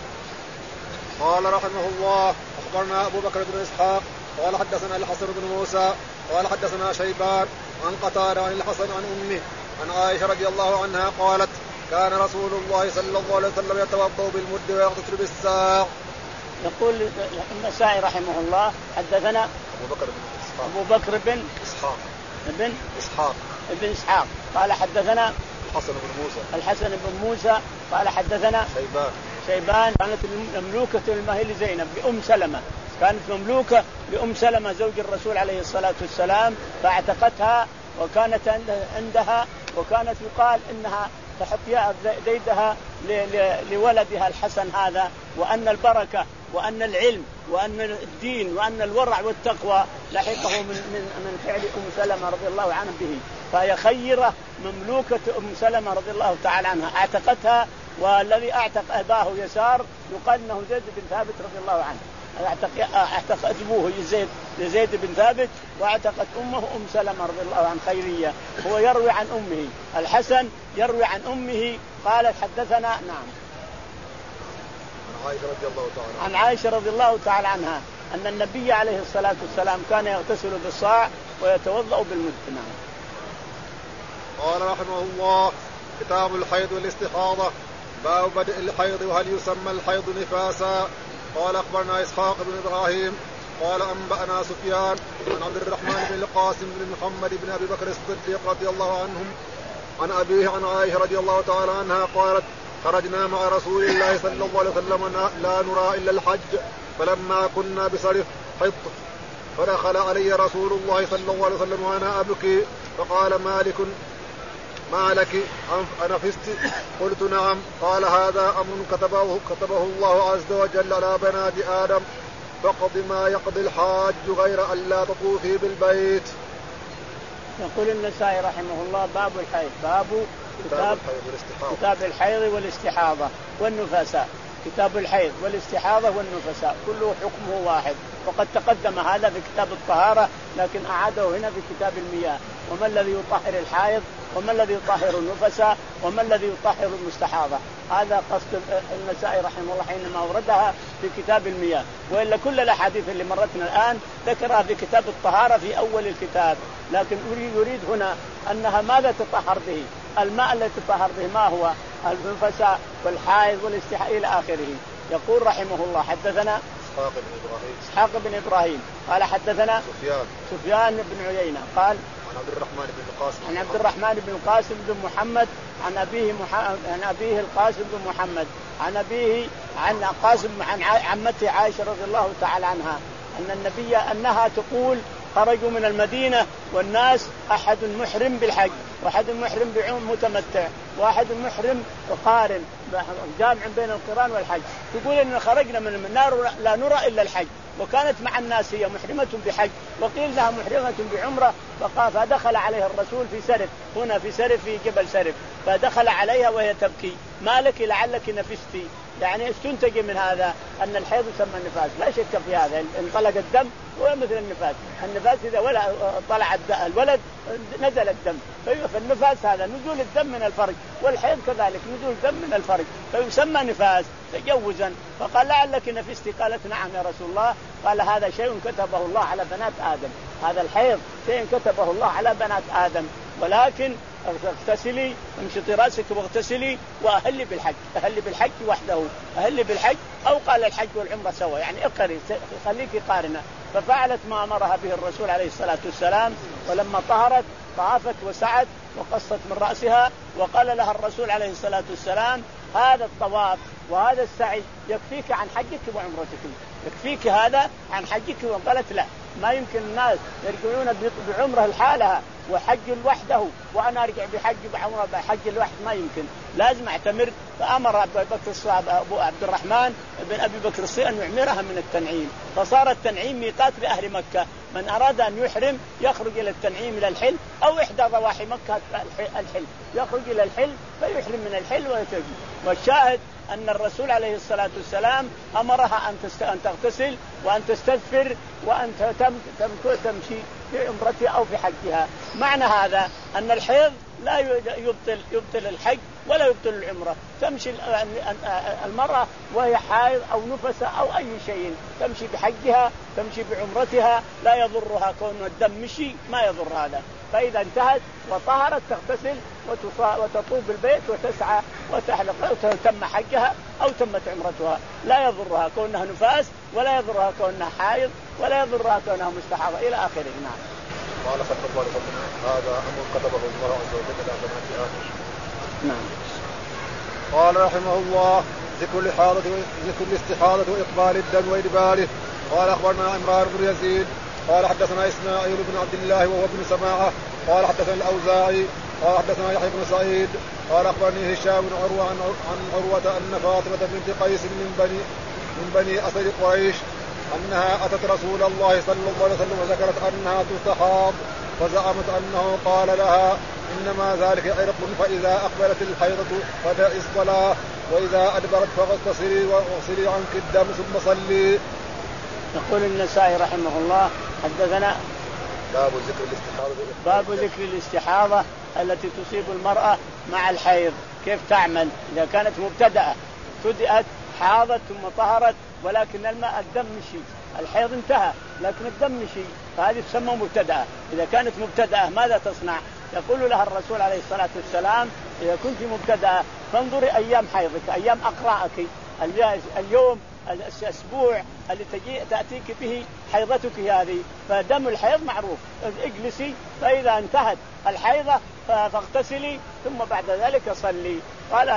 قال رحمه الله أخبرنا أبو بكر بن إسحاق قال حدثنا الحسن بن موسى قال حدثنا شيبان عن قتادة عن الحسن عن أمه عن عائشة رضي الله عنها قالت كان رسول الله صلى الله عليه وسلم يتوضأ بالمد ويغتسل بالساع. يقول النسائي رحمه الله حدثنا أبو بكر بن إسحاق أبو بكر بن إسحاق ابن إسحاق ابن إسحاق قال حدثنا الحسن بن موسى الحسن بن موسى قال حدثنا شيبان شيبان كانت مملوكة المهل زينب بأم سلمة، كانت مملوكة لأم سلمة زوج الرسول عليه الصلاة والسلام فاعتقتها وكانت عندها، وكانت يقال إنها تحط زيدها لولدها الحسن هذا، وأن البركة وأن العلم وأن الدين وأن الورع والتقوى لحقه من من من فعل أم سلمة رضي الله عنها به، فهي خيرة مملوكة أم سلمة رضي الله تعالى عنها اعتقتها، والذي اعتق أباه يسار يقال انه زيد بن ثابت رضي الله عنه، اعتق اعتق ابوه زيد زيد بن ثابت واعتقت امه ام سلمة رضي الله عنها خيرية. هو يروي عن امه الحسن يروي عن امه قالت حدثنا نعم عن عائشة رضي الله تعالى عن عائشة رضي الله تعالى عنها ان النبي عليه الصلاة والسلام كان يغتسل بالصاع ويتوضأ بالمد. نعم. قال رحمه الله كتاب الحيض والاستحاضة باب بدء الحيض وهل يسمى الحيض نفاسا. قال أخبرنا إسحاق بن إبراهيم قال أنبأنا سفيان عن عبد الرحمن بن القاسم بن محمد بن أبي بكر الصديق رضي الله عنهم عن أبيه عن عائشة رضي الله تعالى عنها قالت خرجنا مع رسول الله صلى الله عليه وسلم لا نرى إلا الحج فلما كنا بصرف حط فدخل علي رسول الله صلى الله عليه وسلم وأنا أبكي فقال مالك ما لك أنفست؟ قلت نعم. قال هذا أمر كتبه, كتبه الله عز وجل على بنات آدم فقض ما يقضي الحاج غير أن لا تطوفي بالبيت. يقول النسائي رحمه الله باب الحيض باب كتاب, كتاب الحيض والاستحاضة والنفساء. كتاب الحيض والاستحاضة والنفساء كله حكمه واحد، وقد تقدم هذا في كتاب الطهارة لكن أعاده هنا في كتاب المياه. وما الذي يطهر الحائض وما الذي يطهر النفساء وما الذي يطهر المستحاضة، هذا قصد النسائي رحمه الله حينما أوردها في كتاب المياه، وإلا كل الأحاديث اللي مرتنا الآن ذكرها في كتاب الطهارة في أول الكتاب، لكن يريد هنا أنها ماذا تطهر به، الماء الذي تطهر به ما هو النفساء والحائض والاستحاضة إلى آخره. يقول رحمه الله حدثنا إسحاق بن إبراهيم إسحاق بن إبراهيم قال حدثنا سفيان سفيان بن عيينة قال عن عبد الرحمن بن القاسم عن عبد الرحمن بن القاسم بن محمد عن أبيه مح... عن أبيه القاسم بن محمد عن أبيه عن قاسم عن عمته عائشة رضي الله تعالى عنها أن النبي أنها تقول خرجوا من المدينة والناس أحد محرم بالحج واحد محرم بعمرة متمتع واحد محرم قارن جامع بين القران والحج، تقول إن خرجنا من النار لا نرى إلا الحج، وكانت مع الناس هي محرمة بحج وقيل لها محرمة بعمرة، فدخل عليها الرسول في سرف هنا في سرف في جبل سرف، فدخل عليها وهي تبكي ما لك لعلك نفستي، يعني ايش تنتج من هذا؟ ان الحيض يسمى النفاس، لا شك في هذا. انطلق الدم هو مثل النفاس، النفاس اذا ولا طلع الولد نزل الدم، فالنفاس هذا نزول الدم من الفرج، والحيض كذلك نزول الدم من الفرج، فيسمى نفاس تجوزا. فقال لعلك نفستي؟ قالت نعم يا رسول الله. قال هذا شيء كتبه الله على بنات آدم، هذا الحيض شيء كتبه الله على بنات آدم، ولكن اغتسلي امشطي راسك واغتسلي واهلي بالحج، اهلي بالحج وحده، اهلي بالحج، او قال الحج والعمره سوا، يعني اقري خليك قارنه. ففعلت ما امرها به الرسول عليه الصلاه والسلام، ولما طهرت طافت وسعت وقصت من راسها، وقال لها الرسول عليه الصلاه والسلام هذا الطواف وهذا السعي يكفيك عن حجك وعمرتك، يكفيك هذا عن حجك. وقالت لا، ما يمكن الناس يرجعون بعمره لحالها وحج لوحده وانا ارجع بحج بعمره بحج لوحده، ما يمكن، لازم اعتمر. فامر ابو بكر الصحابه ابو عبد الرحمن بن ابي بكر الصديق ان يعمرها من التنعيم، فصار التنعيم ميقات لاهل مكه، من اراد ان يحرم يخرج الى التنعيم الى الحل، او احدى ضواحي مكه الحل، يخرج الى الحل فيحرم من الحل ويتجه. والشاهد أن الرسول عليه الصلاة والسلام أمرها أن تغتسل وأن تستغفر وأن تمشي في عمرتها أو في حجها. معنى هذا أن الحيض لا يبطل يبطل الحج ولا يبطل العمرة. تمشي المرأة وهي حائض أو نفسة أو أي شيء، تمشي بحجها تمشي بعمرتها، لا يضرها كون الدم مشي، ما يضر هذا. فإذا انتهت وطهرت تغتسل وتطوف بالبيت وتسعى وتحلق وتم حجها أو تمت عمرتها، لا يضرها كونها نفاس، ولا يضرها كونها حائض، ولا يضرها كونها مستحاضة إلى آخره. نعم. قال صلى الله عليه وسلم هذا أمر كتبه الله عز وجل على بنات آدم. نعم. قال رحمه الله ذكر الحاضة ذكر الاستحاضة وإقبال الدم وإدباره. قال أخبرنا عمران بن يزيد قال حدثنا إسماعيل بن عبد الله وهو ابن سماعة قال حدثنا الأوزاعي قال حدثنا يحيى بن سعيد قال أخبرني هشام بن عروة عن عروة أن فاطمة بنت قيس من بني من بني أسد قريش أنها أتت رسول الله صلى الله عليه وسلم وذكرت أنها تستحاض، وزعمت أنه قال لها إنما ذلك عرق، فإذا أقبلت الحيضة فدعي الصلاة، وإذا أدبرت فاغتسلي واغسلي عنك الدم ثم صلي. يقول النسائي رحمه الله حدثنا باب ذكر الاستحاضة باب ذكر الاستحاضة التي تصيب المرأة مع الحيض، كيف تعمل إذا كانت مبتدأة، ابتدأت حاضت ثم طهرت ولكن الماء الدم مشي، الحيض انتهى لكن الدم مشي، فهذه تسمى مبتدأة. إذا كانت مبتدأة ماذا تصنع؟ يقول لها الرسول عليه الصلاة والسلام إذا كنت مبتدأة فانظري أيام حيضك، أيام أقراءك، اليوم الأسبوع اللي تجي تأتيك به حيضتك هذه، فدم الحيض معروف، اجلسي، فإذا انتهت الحيضة فاغتسلي ثم بعد ذلك صلي. قال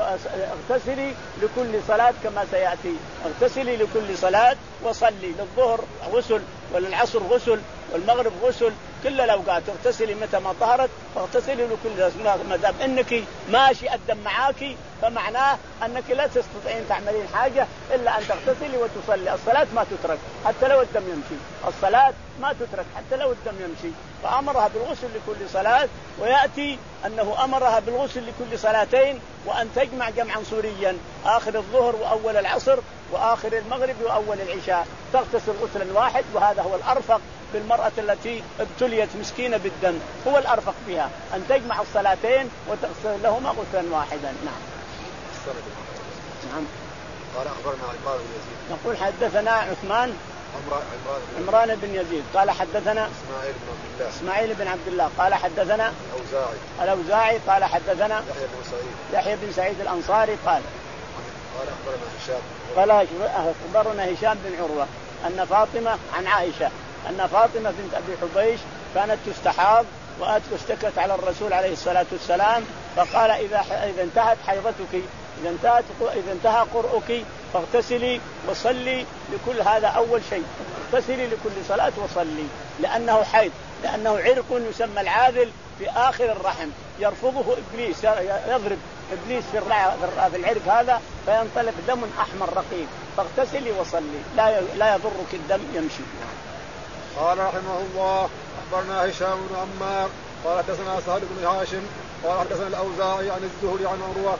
اغتسلي لكل صلاة كما سيأتي، اغتسلي لكل صلاة وصلي، للظهر غسل وللعصر غسل والمغرب غسل، كل الأوقات اغتسلي متى ما طهرت فاغتسلي لكل، ما دام انك ماشي الدم معاكي فمعناه انك لا تستطيعين تعملين حاجة الا ان تغتسلي وتصلي. الصلاة ما تترك حتى لو الدم يمشي، الصلاة ما تترك حتى لو الدم يمشي. فأمرها بالغسل لكل صلاة، ويأتي أنه أمرها بالغسل لكل صلاتين، وأن تجمع جمعا سوريا آخر الظهر وأول العصر وآخر المغرب وأول العشاء، تغتسل غسلا واحد، وهذا هو الأرفق بالمرأة التي ابتليت مسكينة بالدم، هو الأرفق بها أن تجمع الصلاتين وتغسل لهما غسلا واحدا. نعم. نعم. قال أخبرنا عمران بن يزيد نقول حدثنا عثمان عمران, عمران بن يزيد قال حدثنا إسماعيل بن عبد الله إسماعيل بن عبد الله قال حدثنا الأوزاعي الأوزاعي قال حدثنا يحيى بن سعيد يحيى بن سعيد الأنصاري قال قال أخبرنا هشام قال أخبرنا هشام بن عروة أن فاطمة عن عائشة أن فاطمة بنت أبي حبيش كانت تستحاض واشتكت على الرسول عليه الصلاة والسلام، فقال إذا إذا انتهت حيضتك، إذا انتهت إذا انتهى قرؤك فاغتسلي وصلي لكل، هذا أول شيء، اغتسلي لكل صلاة وصلي، لأنه حيض، لأنه عرق يسمى العاذل في آخر الرحم، يرفضه إبليس، يضرب إبليس في العرق هذا فينطلق دم أحمر رقيق، فاغتسلي وصلي، لا لا يضرك الدم يمشي. قال رحمه الله أخبرنا هشام بن عمار قال حدثنا سهل بن هاشم قال حدثنا الأوزاعي عن الزهري عن عروة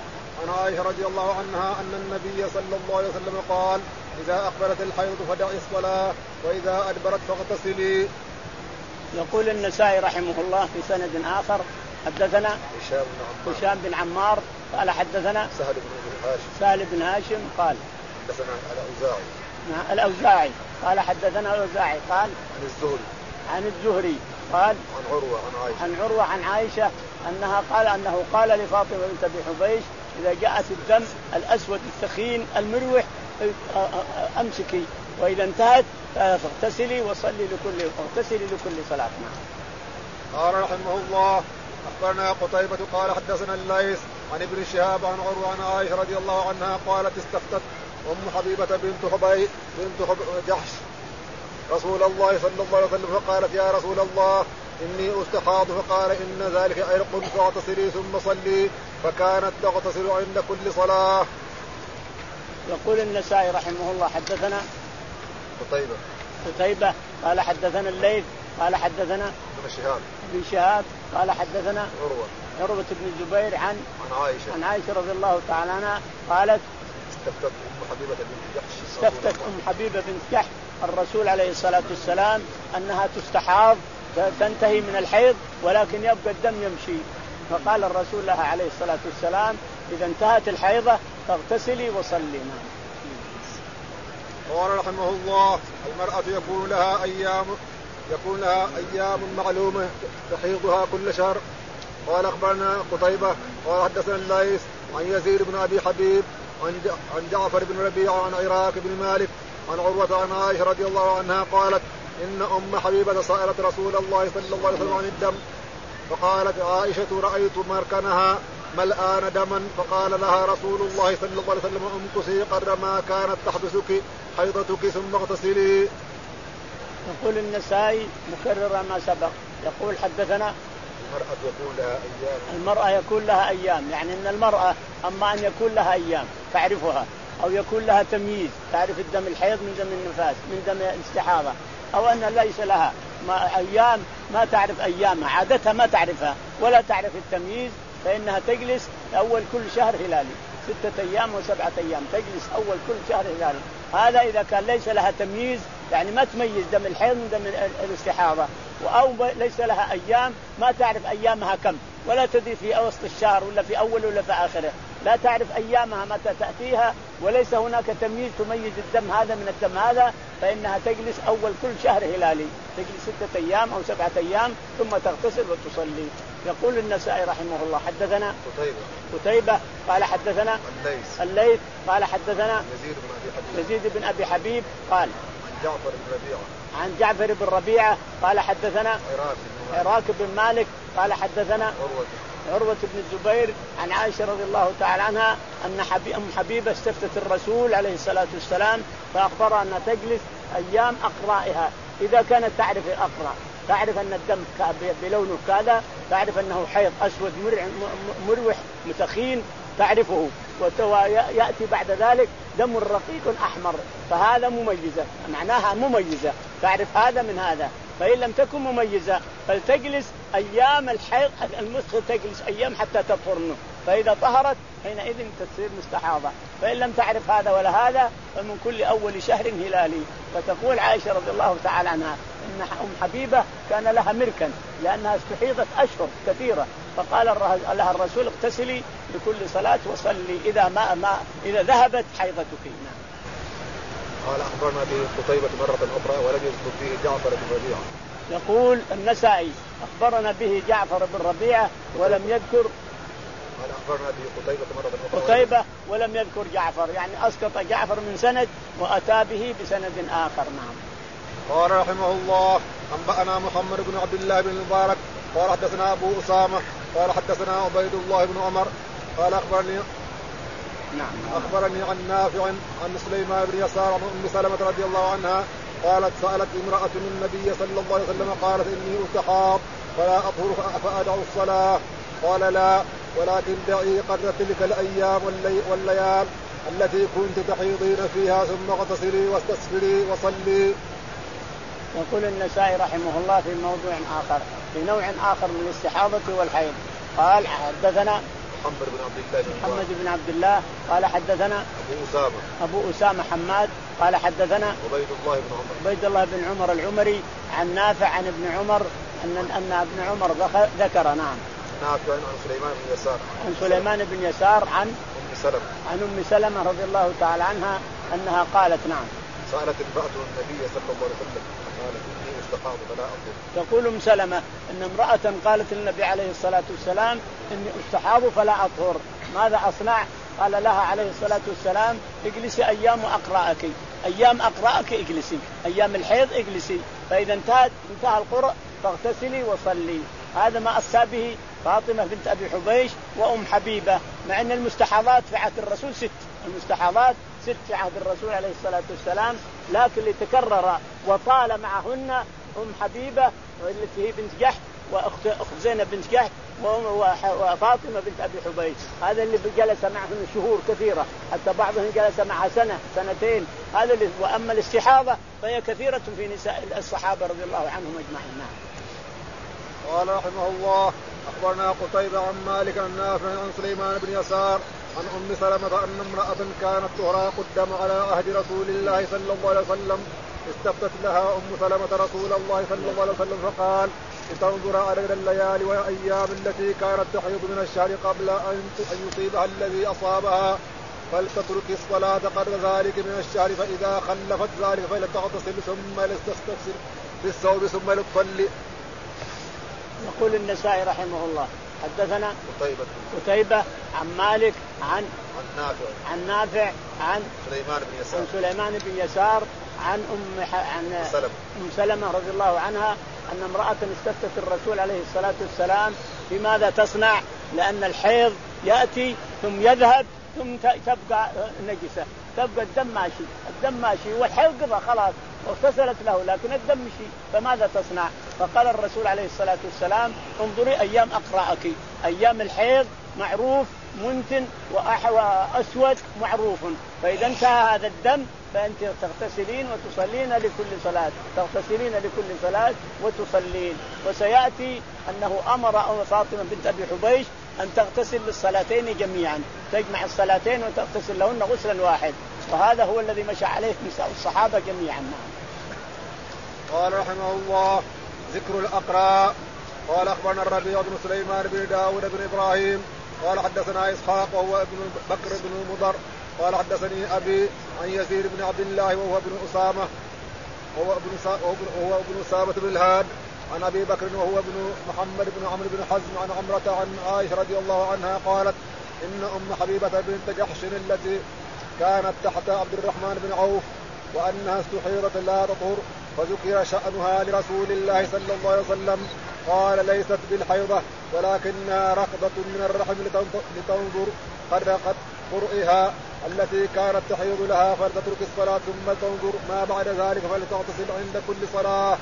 عن عائشة رضي الله عنها أن النبي صلى الله عليه وسلم قال إذا أقبلت الحيض فدعي الصلاة وإذا أدبرت فاغتسلي. يقول النسائي رحمه الله في سند آخر حدثنا هشام بن عمار, هشام بن عمار قال حدثنا سهل بن هاشم سهل بن هاشم قال حدثنا الأوزاعي الأوزاعي قال حدثنا الأوزاعي قال عن الزهري عن الزهري قال عن عروة عن عائشة عن عروة عن عائشة أنها قال أنه قال لفاطمة بنت أبي حبيش إذا جاءت الدم الأسود الثخين المروح أمسكي وإذا انتهت فاغتسلي وصلي لكل اغتسلي لكل صلاة. قال رحمه الله أخبرنا قتيبة قال حدثنا الليث عن ابن شهاب عن عروة عن عائشة رضي الله عنها قالت استفتت أم حبيبة بنت حبي بنت حب جحش رسول الله صلى الله عليه وسلم فقالت يا رسول الله إني أستحاض فقال إن ذلك عرق فاغتسلي ثم صلي فكانت تغتسل عند كل صلاة. يقول النسائي رحمه الله حدثنا قتيبة قتيبة قال حدثنا الليث قال حدثنا ابن شهاب ابن شهاب قال حدثنا عروة عروة بن الزبير عن عن عائشة عن عائشة رضي الله تعالى عنها قالت استفتت أم حبيبة بنت جحش استفتت أم حبيبة بنت جحش الرسول عليه الصلاة والسلام أنها تستحاض تنتهي من الحيض ولكن يبقى الدم يمشي فقال الرسول لها عليه الصلاة والسلام إذا انتهت الحيضة فاغتسلي وصلي. قال رحمه الله المرأة يكون لها أيام يكون لها أيام معلومة تحيضها كل شهر. قال أخبرنا قتيبة قال حدثنا الليث عن يزيد بن أبي حبيب عن جعفر بن ربيعة عن عراك بن مالك عن عروة عن عائشة رضي الله عنها قالت إن أم حبيبة سألت رسول الله صلى الله عليه وسلم عن الدم فقالت عائشة رأيت مركنها ملآن دما فقال لها رسول الله صلى الله عليه وسلم امكثي قدر ما كانت تحبسك حيضتك ثم اغتسلي. يقول النسائي مكرر ما سبق يقول حدثنا المرأة يكون لها أيام المرأة يكون لها أيام يعني أن المرأة أما أن يكون لها أيام تعرفها أو يكون لها تمييز تعرف الدم الحيض من دم النفاس من دم الاستحاضة أو أن ليس لها ما أيام ما تعرف أيامها عادتها ما تعرفها ولا تعرف التمييز فإنها تجلس أول كل شهر هلالي ستة أيام وسبعة أيام تجلس أول كل شهر هلالي. هذا إذا كان ليس لها تمييز يعني ما تميز دم الحيض من دم الاستحاضة أو ليس لها أيام ما تعرف أيامها كم ولا تدري في وسط الشهر ولا في أول ولا في آخره لا تعرف أيامها متى تأتيها وليس هناك تمييز تميز الدم هذا من الدم هذا فإنها تجلس أول كل شهر هلالي تجلس ستة أيام أو سبعة أيام ثم تغتسل وتصلي. يقول النسائي رحمه الله حدثنا قتيبة قتيبة قال حدثنا الليث الليث قال حدثنا يزيد بن أبي حبيب يزيد بن أبي حبيب قال عن جعفر بن ربيعة عن جعفر بن ربيعة قال حدثنا عراك بن عراك بن مالك قال حدثنا عروة عروة بن الزبير عن عائشة رضي الله تعالى عنها أن حبي أم حبيبة استفتت الرسول عليه الصلاة والسلام فأخبرها أن تجلس أيام أقرائها إذا كانت تعرف الأقراء تعرف أن الدم بلونه كذا تعرف أنه حيض أسود مروح متخين تعرفه ويأتي بعد ذلك دم رقيق أحمر فهذا مميزة معناها مميزة تعرف هذا من هذا. فإن لم تكن مميزة فلتجلس أيام الحيض المسخ تجلس أيام حتى تطهر منه فإذا طهرت حينئذ تصير مستحاضة. فإن لم تعرف هذا ولا هذا فمن كل أول شهر هلالي. فتقول عائشة رضي الله تعالى عنها إن أم حبيبة كان لها مركن لأنها استحيضت أشهر كثيرة فقال لها الرسول اغتسلي لكل صلاة وصلي إذا ما, ما إذا ذهبت حيضتك. قال أخبرنا به قتيبة مرة أخرى ولم يذكر فيه جعفر بن ربيعة. يقول النسائي أخبرنا به جعفر بن ربيعة ولم يذكر قال أخبرنا به قتيبة مرة أخرى قتيبة ولم يذكر جعفر يعني أسقط جعفر من سند وأتى به بسند آخر. نعم. قال رحمه الله أنبأنا محمد بن عبد الله بن المبارك قال حدثنا أبو أسامة قال حدثنا عبيد الله بن عمر قال أخبرني نعم. أخبرني عن نافع عن سليمان بن يسار عن أم سلمة رضي الله عنها قالت سألت امرأة النبي صلى الله عليه وسلم قالت إني أستحاض فلا أطهر فأدع الصلاة قال لا ولكن دعي قدر تلك الأيام واللي والليال التي كنت تحيضين فيها ثم اغتسلي واستسفري وصلي. يقول النسائي رحمه الله في موضوع آخر في نوع آخر من الاستحاضة والحيض قال حدثنا محمد بن عبد الله بن محمد بن عبد الله قال حدثنا أبو أسامة أبو أسامة حماد قال حدثنا عبيد الله بن عمر عبيد الله بن عمر العمري عن نافع عن ابن عمر أن أن ابن عمر ذكر نعم نافع عن سليمان بن يسار عن سليمان بن يسار عن أم سلمة عن أم سلمة رضي الله تعالى عنها أنها قالت نعم سألت امرأة النبي صلى الله عليه وسلم قالت إني استحاض فلا أطهر. تقول أم سلمة أن امرأة قالت للنبي عليه الصلاة والسلام إني استحاض فلا أطهر ماذا أصنع؟ قال لها عليه الصلاة والسلام اجلسي أيام أقرأك أيام أقرأك اجلسي أيام الحيض اجلسي فإذا انتهت انتهى القرء فاغتسلي وصلي. هذا ما أفتى به فاطمة بنت أبي حبيش وأم حبيبة مع أن المستحاضات في عهد الرسول ست المستحاضات ست في عهد الرسول عليه الصلاة والسلام لكن اللي تكرر وطال معهن أم حبيبة والتي هي بنت جحش وأخت أخت زينب بنت جحش وفاطمة بنت أبي حبيش هذا اللي جلس معهن شهور كثيرة حتى بعضهم جلس معها سنة سنتين هذا اللي وأما الاستحاضة فهي كثيرة في نساء الصحابة رضي الله عنهم أجمعين. قال رحمه الله أخبرنا قتيبة عن مالك عن نافع عن سليمان بن يسار عن أم سلمة أن امرأة كانت تهراق الدم على عهد رسول الله صلى الله عليه وسلم استفتت لها أم سلمة رسول الله صلى الله عليه وسلم فقال لتنظر عدد الليالي والأيام التي كانت تحيض من الشهر قبل أن يصيبها الذي أصابها فلتترك الصلاة قبل ذلك من الشهر فإذا خلفت ذلك فلتغتسل ثم لتستغسل بالثوب ثم لتصلي. يقول النسائي رحمه الله حدثنا قتيبة قتيبة عن مالك عن عن نافع عن نافع عن سليمان بن يسار عن سليمان بن يسار عن أم عن سلمة. أم سلمة رضي الله عنها أن امرأة استفتت الرسول عليه الصلاة والسلام في ماذا تصنع لأن الحيض يأتي ثم يذهب ثم تبقى نجسة تبقى الدم ماشي الدم ماشي والحيض قضى خلاص واغتسلت له لكن الدم مشي فماذا تصنع؟ فقال الرسول عليه الصلاة والسلام انظري أيام أقرأك أيام الحيض معروف منتن وأسود معروف فإذا انتهى هذا الدم فأنت تغتسلين وتصلين لكل صلاة تغتسلين لكل صلاة وتصلين. وسيأتي أنه أمر فاطمة بنت أبي حبيش أن تغتسل للصلاتين جميعا تجمع الصلاتين وتغتسل لهن غسلا واحد وهذا هو الذي مشى عليه نساء الصحابة جميعا. قال رحمه الله ذكر الأقراء. قال أخبرنا الربيع بن سليمان بن داود بن إبراهيم قال حدثنا إسحاق وهو ابن بكر بن مضر قال حدثني أبي عن يزيد بن عبد الله وهو ابن أسامة وهو ابن وهو ابن أسامة بن الهاد عن أبي بكر وهو ابن محمد بن عمرو بن حزم عن عمرة عن عائشة رضي الله عنها قالت إن أم حبيبة بنت جحش التي كانت تحت عبد الرحمن بن عوف وأنها استحيضت لا تطهر فذكر شأنها لرسول الله صلى الله عليه وسلم قال ليست بالحيضة ولكنها ركضة من الرحم لتنظر قد قرئها التي كانت تحيض لها فلتترك الصلاة ثم تنظر ما بعد ذلك فلتغتسل عند كل صلاة.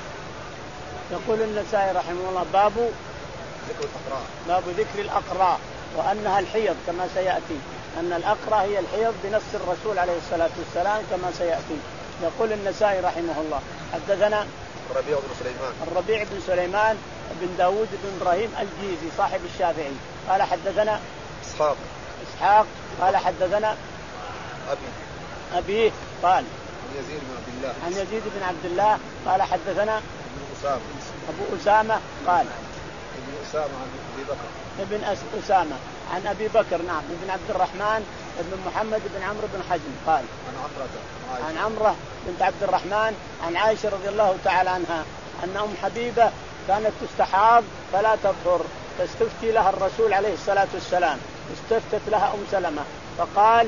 يقول النسائي رحمه الله باب ذكر الأقراء باب ذكر الأقراء وأنها الحيض كما سيأتي أن الأقراء هي الحيض بنص الرسول عليه الصلاة والسلام كما سيأتي. يقول النسائي رحمه الله حدثنا الربيع بن سليمان الربيع بن سليمان بن داود بن إبراهيم الجيزي صاحب الشافعي قال حدثنا إسحاق إسحاق قال حدثنا أبي أبيه قال عن يزيد بن عبد الله عن يزيد بن عبد الله قال حدثنا ابن أسامة أبو أسامة قال ابن أسامة عن أبي بكر ابن أسامة عن أبي بكر نعم ابن عبد الرحمن ابن محمد بن عمرو بن حزم قال عن عمرة عن عمرة بنت عبد الرحمن عن عائشة رضي الله تعالى عنها أن أم حبيبة كانت تستحاض فلا تطهر فاستفتي لها الرسول عليه الصلاة والسلام استفتت لها أم سلمة فقال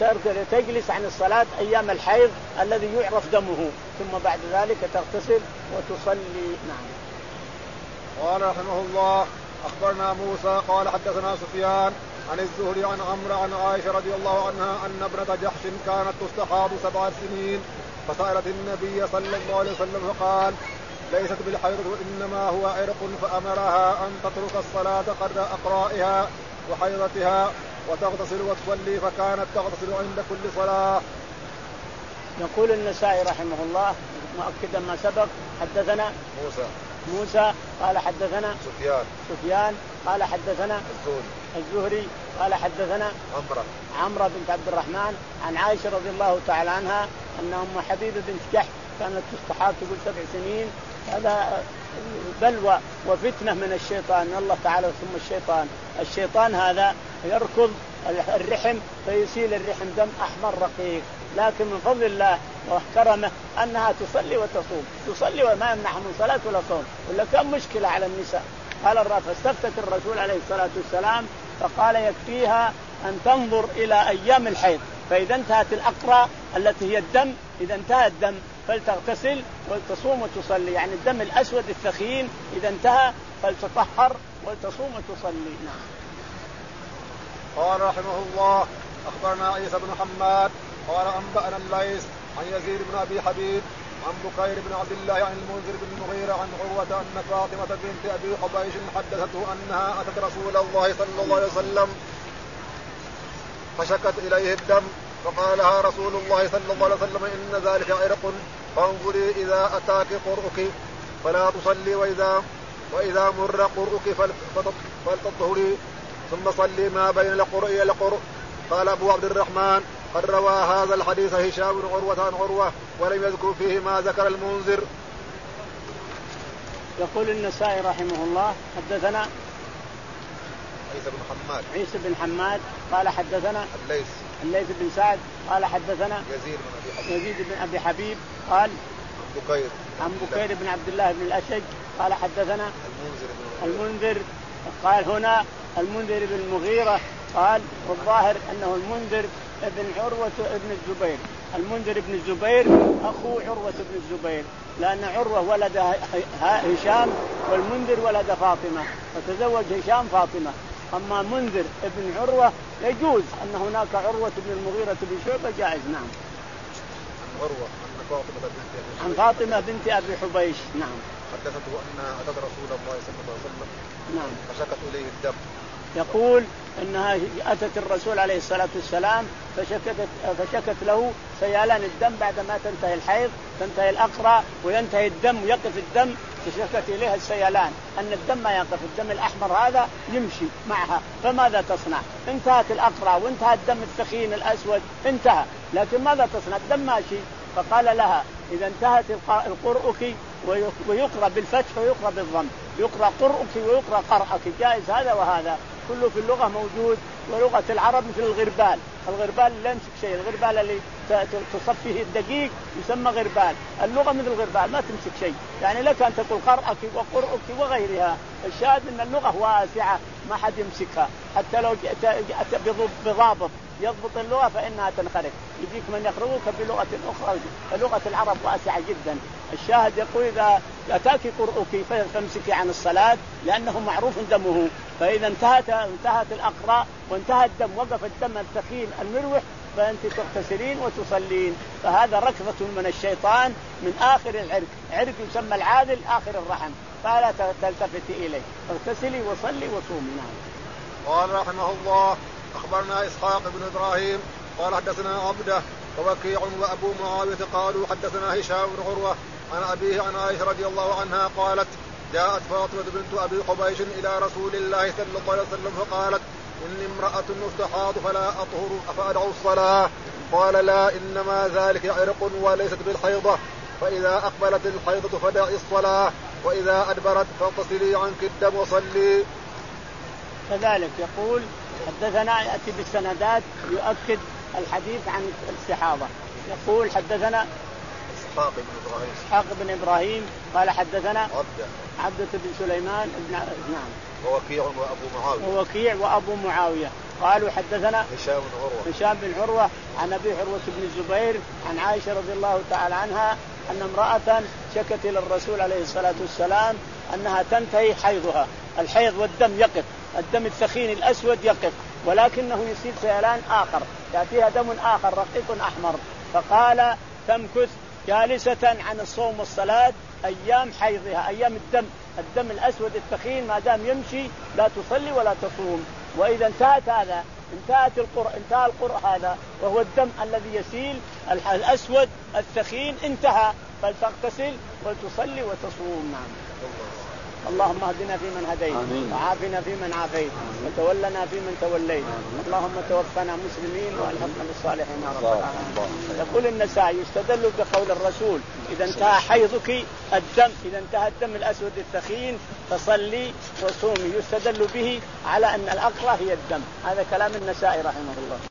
لتجلس عن الصلاة أيام الحيض الذي يعرف دمه ثم بعد ذلك تغتسل وتصلي. نعم. قال رحمه الله أخبرنا موسى قال حدثنا سفيان عن الزهري عن عمرو عن عائشة رضي الله عنها أن ابنة جحش كانت تستحاض سبع سنين فسألت النبي صلى الله عليه وسلم فقال ليست بالحيض وإنما هو عرق فأمرها أن تترك الصلاة قدر أقرائها وحيضتها وتغتسل وتصلي فكانت تغتسل عند كل صلاة. يقول النسائي رحمه الله مؤكدا ما سبق حدثنا موسى موسى قال حدثنا سفيان سفيان قال حدثنا الزهري الزهري قال حدثنا عمرة عمرة بنت عبد الرحمن عن عائشة رضي الله تعالى عنها أن أم حبيبة بنت جحش كانت تستحاض تقول سبع سنين. هذا بلوى وفتنة من الشيطان الله تعالى. ثم الشيطان الشيطان هذا يركض الرحم فيسيل الرحم دم أحمر رقيق، لكن من فضل الله وكرمه أنها تصلي وتصوم، تصلي وما يمنعها من صلاة ولا صوم، ولا كم مشكلة على النساء. قال الرب فاستفتت الرسول عليه الصلاة والسلام فقال يكفيها أن تنظر إلى أيام الحيض، فإذا انتهت الأقرى التي هي الدم، إذا انتهى الدم فلتغتسل وتصوم وتصلي، يعني الدم الأسود الثخين إذا انتهى فلتطهر وتصوم وتصلي. نعم. قال رحمه الله أخبرنا عيسى بن حماد قال أنبأنا الليث عن يزيد بن أبي حبيب عن بكير بن عبد الله عن المنذر بن المغيرة عن عروة أن فاطمة بنت أبي حبيش حدثته أنها أتت رسول الله صلى الله عليه وسلم فشكت إليه الدم فقال لها رسول الله صلى الله عليه وسلم إن ذلك عرق فانظري إذا أتاك قرؤك فلا تصلي وإذا, وإذا مر قرؤك فلتطهري ثم صلي ما بين القرء إلى القرء. قال أبو عبد الرحمن قد روى هذا الحديث هشام بن عروة عن عروة ولم يذكر فيه ما ذكر المنذر. يقول النسائي رحمه الله حدثنا عيسى بن حماد عيسى بن حماد قال حدثنا الليث الليث بن سعد قال حدثنا يزيد بن أبي حبيب يزيد بن أبي حبيب قال عن بكير عن بكير بن عبد الله بن الأشج قال حدثنا المنذر المنذر قال هنا المنذر بن المغيرة قال والظاهر أنه المنذر ابن عروة ابن الزبير. المنذر بن الزبير أخو عروة بن الزبير، لأن عروة ولد هشام والمنذر ولد فاطمة فتزوج هشام فاطمة. أما منذر ابن عروة يجوز أن هناك عروة بن المغيرة بن شعبة جائز. نعم. عن عروة عن فاطمة بنت عن فاطمة بنت أبي حبيش. نعم. حدثته أنها أتت رسول الله صلى الله عليه وسلم نعم فشكت إليه الدم. يقول انها اتت الرسول عليه الصلاه والسلام فشكت فشكت له سيلان الدم بعدما تنتهي الحيض، تنتهي الاقرى وينتهي الدم ويقف الدم، فشكت اليها السيلان ان الدم ما يقف، الدم الاحمر هذا يمشي معها، فماذا تصنع؟ انتهت الاقرى وانتهى الدم الثخين الاسود انتهى، لكن ماذا تصنع؟ الدم ماشي. فقال لها اذا انتهت القرؤك، ويقرأ بالفتح ويقرأ بالضم، يقرأ قرؤك ويقرأ قرأك، جائز هذا وهذا كله في اللغة موجود. ولغة العرب مثل الغربال، الغربال لا يمسك شيء، الغربال اللي تصفيه الدقيق يسمى غربال، اللغة مثل الغربال ما تمسك شيء، يعني لك أن تقول قرأك وقرؤك وغيرها. الشاهد أن اللغة واسعة ما حد يمسكها، حتى لو جاءت بضابط يضبط اللغة فإنها تنخرق، يجيك من يخرجك بلغة أخرى. فلغة العرب واسعة جدا. الشاهد يقول إذا أتاك قرؤك فامسكي عن الصلاة لأنه معروف دمه، فإذا انتهت انتهت الأقراء وانتهى الدم وقف الدم الثخين المروح فأنت تغتسلين وتصلين. فهذا ركضة من الشيطان من آخر العرق، عرق يسمى العادل آخر الرحم، فلا تلتفتي إليه، اغتسلي وصلي وصومي. نعم. قال رحمه الله أخبرنا إسحاق بن إبراهيم قال حدثنا عبده ووكيع وأبو معاوية قالوا حدثنا هشام بن عروة عن أبيه عن عائشة رضي الله عنها قالت جاءت فاطمة بنت أبي حبيش إلى رسول الله صلى الله عليه وسلم فقالت إني امرأة استحاض فلا أطهر أفأدع الصلاة؟ قال لا، إنما ذلك عرق وليست بالحيضة، فإذا أقبلت الحيضة فدعي الصلاة، وإذا أدبرت فاغتسلي عنك الدم وصلي. كذلك يقول حدثنا يأتي بالسندات يؤكد الحديث عن الاستحاضة. يقول حدثنا إسحاق بن إبراهيم إسحاق بن إبراهيم قال حدثنا عبدة عبدة بن سليمان بن نعم ووكيع وأبو معاوية ووكيع وأبو معاوية قالوا حدثنا هشام بن عروة هشام بن عروة عن أبي عروة بن الزبير عن عائشة رضي الله تعالى عنها أن امرأة شكت إلى الرسول عليه الصلاة والسلام أنها تنتهي حيضها، الحيض والدم يقف، الدم الثخين الأسود يقف، ولكنه يصير سيلان آخر، يأتيها دم آخر رقيق أحمر. فقال تمكث جالسة عن الصوم والصلاة أيام حيضها، أيام الدم الدم الأسود الثخين ما دام يمشي لا تصلي ولا تصوم. وإذا انتهت هذا انتهت القرء انتهى القرء هذا وهو الدم الذي يسيل الأسود الثخين انتهى، فلتغتسل وتصلي وتصوم. نعم. اللهم اهدنا فيمن هديت وعافنا فيمن عافيت وتولنا فيمن توليت اللهم توفنا مسلمين والحقنا بالصالحين يا رب العالمين. يقول النسائي يستدل بقول الرسول إذا انتهى حيضك الدم إذا انتهى الدم الأسود الثخين فصلي وصومي، يستدل به على أن الأقرى هي الدم. هذا كلام النسائي رحمه الله.